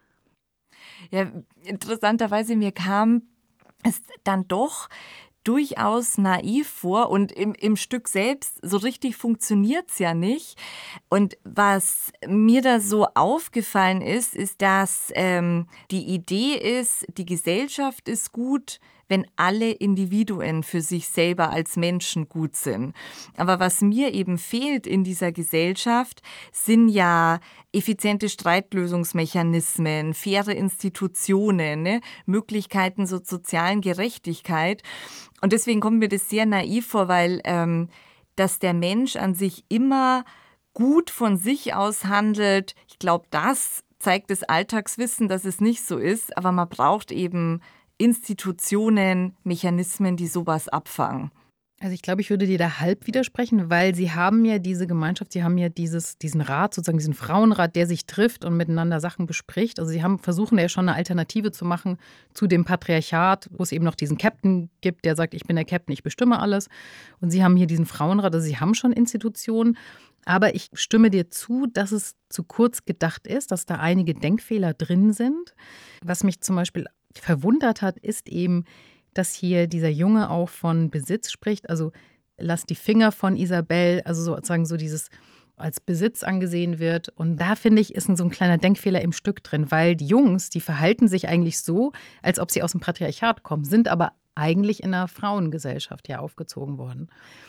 Speaker 2: Ja, interessanterweise, mir kam es dann doch durchaus naiv vor und im, im Stück selbst so richtig funktioniert es ja nicht. Und was mir da so aufgefallen ist, ist, dass ähm, die Idee ist, die Gesellschaft ist gut, wenn alle Individuen für sich selber als Menschen gut sind. Aber was mir eben fehlt in dieser Gesellschaft, sind ja effiziente Streitlösungsmechanismen, faire Institutionen, ne? Möglichkeiten zur sozialen Gerechtigkeit. Und deswegen kommt mir das sehr naiv vor, weil ähm, dass der Mensch an sich immer gut von sich aus handelt, ich glaube, das zeigt das Alltagswissen, dass es nicht so ist. Aber man braucht eben Institutionen, Mechanismen, die sowas abfangen.
Speaker 3: Also ich glaube, ich würde dir da halb widersprechen, weil sie haben ja diese Gemeinschaft, sie haben ja dieses, diesen Rat, sozusagen diesen Frauenrat, der sich trifft und miteinander Sachen bespricht. Also sie haben versuchen ja schon eine Alternative zu machen zu dem Patriarchat, wo es eben noch diesen Captain gibt, der sagt, ich bin der Captain, ich bestimme alles. Und sie haben hier diesen Frauenrat, also sie haben schon Institutionen. Aber ich stimme dir zu, dass es zu kurz gedacht ist, dass da einige Denkfehler drin sind. Was mich zum Beispiel verwundert hat, ist eben, dass hier dieser Junge auch von Besitz spricht. Also lass die Finger von Isabel, also sozusagen so dieses als Besitz angesehen wird. Und da finde ich, ist so ein kleiner Denkfehler im Stück drin, weil die Jungs, die verhalten sich eigentlich so, als ob sie aus dem Patriarchat kommen, sind aber eigentlich in einer Frauengesellschaft ja aufgezogen worden.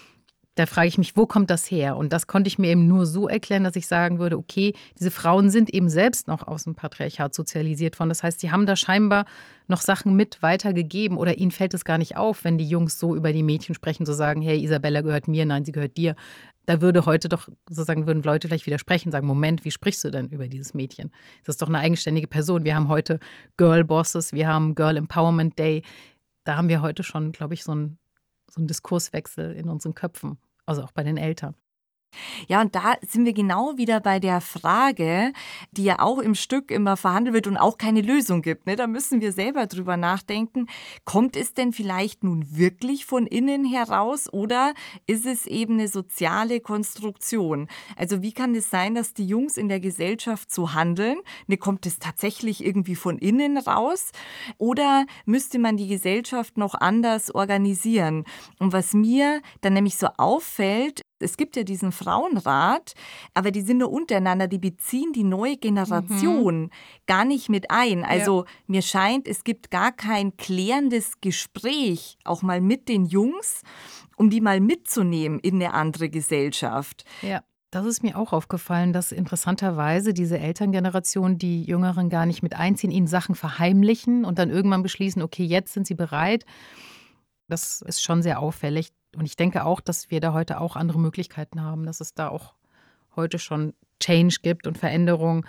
Speaker 3: Da frage ich mich, wo kommt das her? Und das konnte ich mir eben nur so erklären, dass ich sagen würde, okay, diese Frauen sind eben selbst noch aus dem Patriarchat sozialisiert worden. Das heißt, sie haben da scheinbar noch Sachen mit weitergegeben oder ihnen fällt es gar nicht auf, wenn die Jungs so über die Mädchen sprechen, zu sagen, hey, Isabella gehört mir, nein, sie gehört dir. Da würde heute doch, sozusagen, würden Leute vielleicht widersprechen, sagen, Moment, wie sprichst du denn über dieses Mädchen? Das ist doch eine eigenständige Person. Wir haben heute Girl Bosses, wir haben Girl Empowerment Day. Da haben wir heute schon, glaube ich, so ein so ein Diskurswechsel in unseren Köpfen, also auch bei den Eltern.
Speaker 2: Ja, und da sind wir genau wieder bei der Frage, die ja auch im Stück immer verhandelt wird und auch keine Lösung gibt. Ne? Da müssen wir selber drüber nachdenken. Kommt es denn vielleicht nun wirklich von innen heraus oder ist es eben eine soziale Konstruktion? Also wie kann es sein, dass die Jungs in der Gesellschaft so handeln? Ne, kommt es tatsächlich irgendwie von innen raus? Oder müsste man die Gesellschaft noch anders organisieren? Und was mir dann nämlich so auffällt, Es gibt ja diesen Frauenrat, aber die sind nur untereinander, die beziehen die neue Generation mhm. gar nicht mit ein. Also ja. mir scheint, es gibt gar kein klärendes Gespräch, auch mal mit den Jungs, um die mal mitzunehmen in eine andere Gesellschaft.
Speaker 3: Ja. Das ist mir auch aufgefallen, dass interessanterweise diese Elterngeneration die Jüngeren gar nicht mit einziehen, ihnen Sachen verheimlichen und dann irgendwann beschließen, okay, jetzt sind sie bereit. Das ist schon sehr auffällig. Und ich denke auch, dass wir da heute auch andere Möglichkeiten haben, dass es da auch heute schon Change gibt und Veränderung,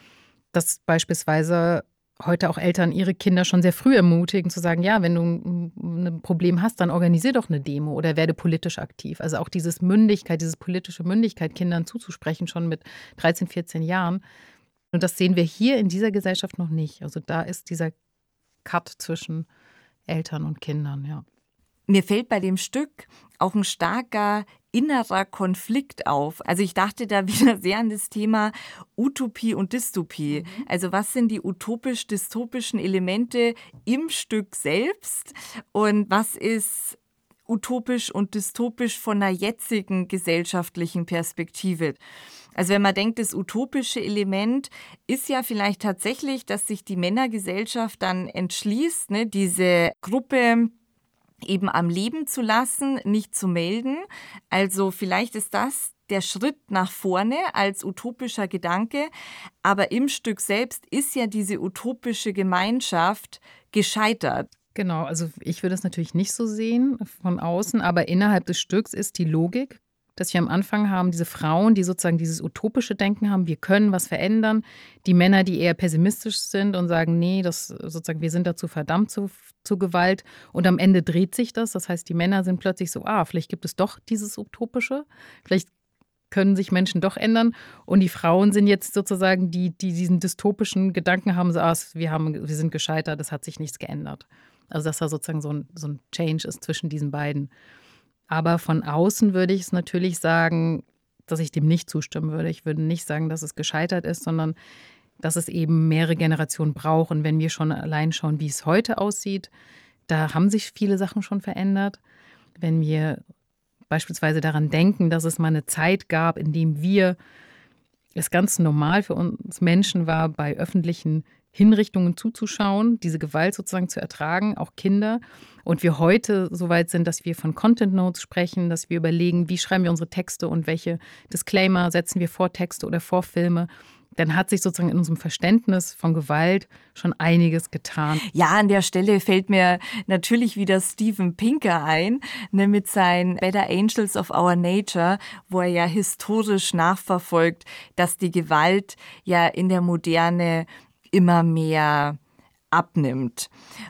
Speaker 3: dass beispielsweise heute auch Eltern ihre Kinder schon sehr früh ermutigen, zu sagen, ja, wenn du ein Problem hast, dann organisier doch eine Demo oder werde politisch aktiv. Also auch dieses Mündigkeit, dieses politische Mündigkeit Kindern zuzusprechen, schon mit dreizehn, vierzehn Jahren. Und das sehen wir hier in dieser Gesellschaft noch nicht. Also da ist dieser Cut zwischen Eltern und Kindern, ja.
Speaker 2: Mir fällt bei dem Stück auch ein starker innerer Konflikt auf. Also ich dachte da wieder sehr an das Thema Utopie und Dystopie. Mhm. Also was sind die utopisch-dystopischen Elemente im Stück selbst und was ist utopisch und dystopisch von einer jetzigen gesellschaftlichen Perspektive? Also wenn man denkt, das utopische Element ist ja vielleicht tatsächlich, dass sich die Männergesellschaft dann entschließt, ne, diese Gruppe eben am Leben zu lassen, nicht zu melden. Also vielleicht ist das der Schritt nach vorne als utopischer Gedanke, aber im Stück selbst ist ja diese utopische Gemeinschaft gescheitert.
Speaker 3: Genau, also ich würde es natürlich nicht so sehen von außen, aber innerhalb des Stücks ist die Logik, dass wir am Anfang haben, diese Frauen, die sozusagen dieses utopische Denken haben, wir können was verändern, die Männer, die eher pessimistisch sind und sagen, nee, das sozusagen, wir sind dazu verdammt zu, zu Gewalt und am Ende dreht sich das, das heißt, die Männer sind plötzlich so, ah, vielleicht gibt es doch dieses Utopische, vielleicht können sich Menschen doch ändern und die Frauen sind jetzt sozusagen die, die diesen dystopischen Gedanken haben, so, ah, wir, haben, wir sind gescheitert, es hat sich nichts geändert. Also dass da sozusagen so ein, so ein Change ist zwischen diesen beiden. Aber von außen würde ich es natürlich sagen, dass ich dem nicht zustimmen würde. Ich würde nicht sagen, dass es gescheitert ist, sondern dass es eben mehrere Generationen braucht. Und wenn wir schon allein schauen, wie es heute aussieht, da haben sich viele Sachen schon verändert. Wenn wir beispielsweise daran denken, dass es mal eine Zeit gab, in dem wir es ganz normal für uns Menschen war, bei öffentlichen Hinrichtungen zuzuschauen, diese Gewalt sozusagen zu ertragen, auch Kinder. Und wir heute so weit sind, dass wir von Content Notes sprechen, dass wir überlegen, wie schreiben wir unsere Texte und welche Disclaimer setzen wir vor Texte oder vor Filme. Dann hat sich sozusagen in unserem Verständnis von Gewalt schon einiges getan.
Speaker 2: Ja, an der Stelle fällt mir natürlich wieder Steven Pinker ein, ne, mit seinen Better Angels of Our Nature, wo er ja historisch nachverfolgt, dass die Gewalt ja in der Moderne immer mehr abnimmt.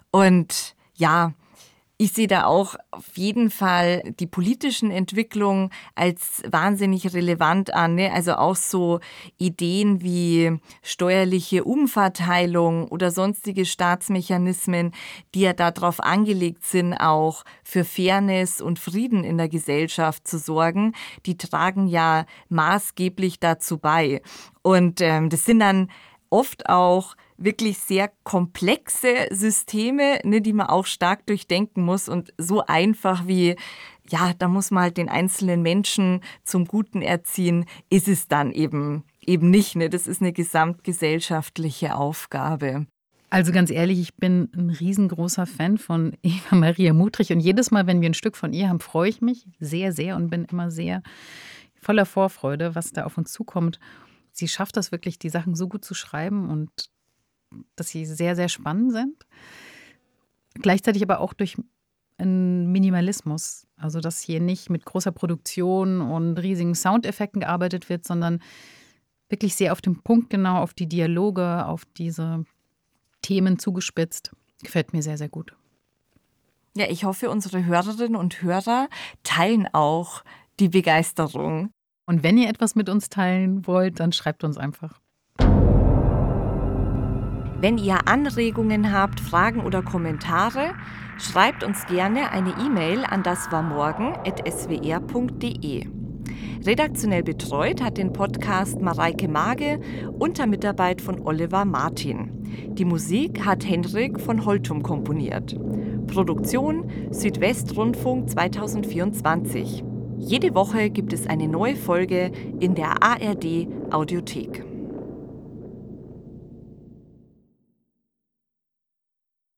Speaker 2: Und ja, ich sehe da auch auf jeden Fall die politischen Entwicklungen als wahnsinnig relevant an. Ne? Also auch so Ideen wie steuerliche Umverteilung oder sonstige Staatsmechanismen, die ja darauf angelegt sind, auch für Fairness und Frieden in der Gesellschaft zu sorgen, die tragen ja maßgeblich dazu bei. Und ähm, das sind dann oft auch wirklich sehr komplexe Systeme, ne, die man auch stark durchdenken muss und so einfach wie, ja, da muss man halt den einzelnen Menschen zum Guten erziehen, ist es dann eben, eben nicht. Ne? Das ist eine gesamtgesellschaftliche Aufgabe.
Speaker 3: Also ganz ehrlich, ich bin ein riesengroßer Fan von Eva Maria Muttrich und jedes Mal, wenn wir ein Stück von ihr haben, freue ich mich sehr, sehr und bin immer sehr voller Vorfreude, was da auf uns zukommt. Sie schafft das wirklich, die Sachen so gut zu schreiben und dass sie sehr, sehr spannend sind. Gleichzeitig aber auch durch einen Minimalismus. Also, dass hier nicht mit großer Produktion und riesigen Soundeffekten gearbeitet wird, sondern wirklich sehr auf den Punkt genau, auf die Dialoge, auf diese Themen zugespitzt. Gefällt mir sehr, sehr gut.
Speaker 2: Ja, ich hoffe, unsere Hörerinnen und Hörer teilen auch die Begeisterung.
Speaker 3: Und wenn ihr etwas mit uns teilen wollt, dann schreibt uns einfach.
Speaker 2: Wenn ihr Anregungen habt, Fragen oder Kommentare, schreibt uns gerne eine E-Mail an daswarmorgen at s w r punkt d e. Redaktionell betreut hat den Podcast Mareike Mage unter Mitarbeit von Oliver Martin. Die Musik hat Henrik von Holtum komponiert. Produktion Südwestrundfunk zwanzig vierundzwanzig. Jede Woche gibt es eine neue Folge in der A R D Audiothek.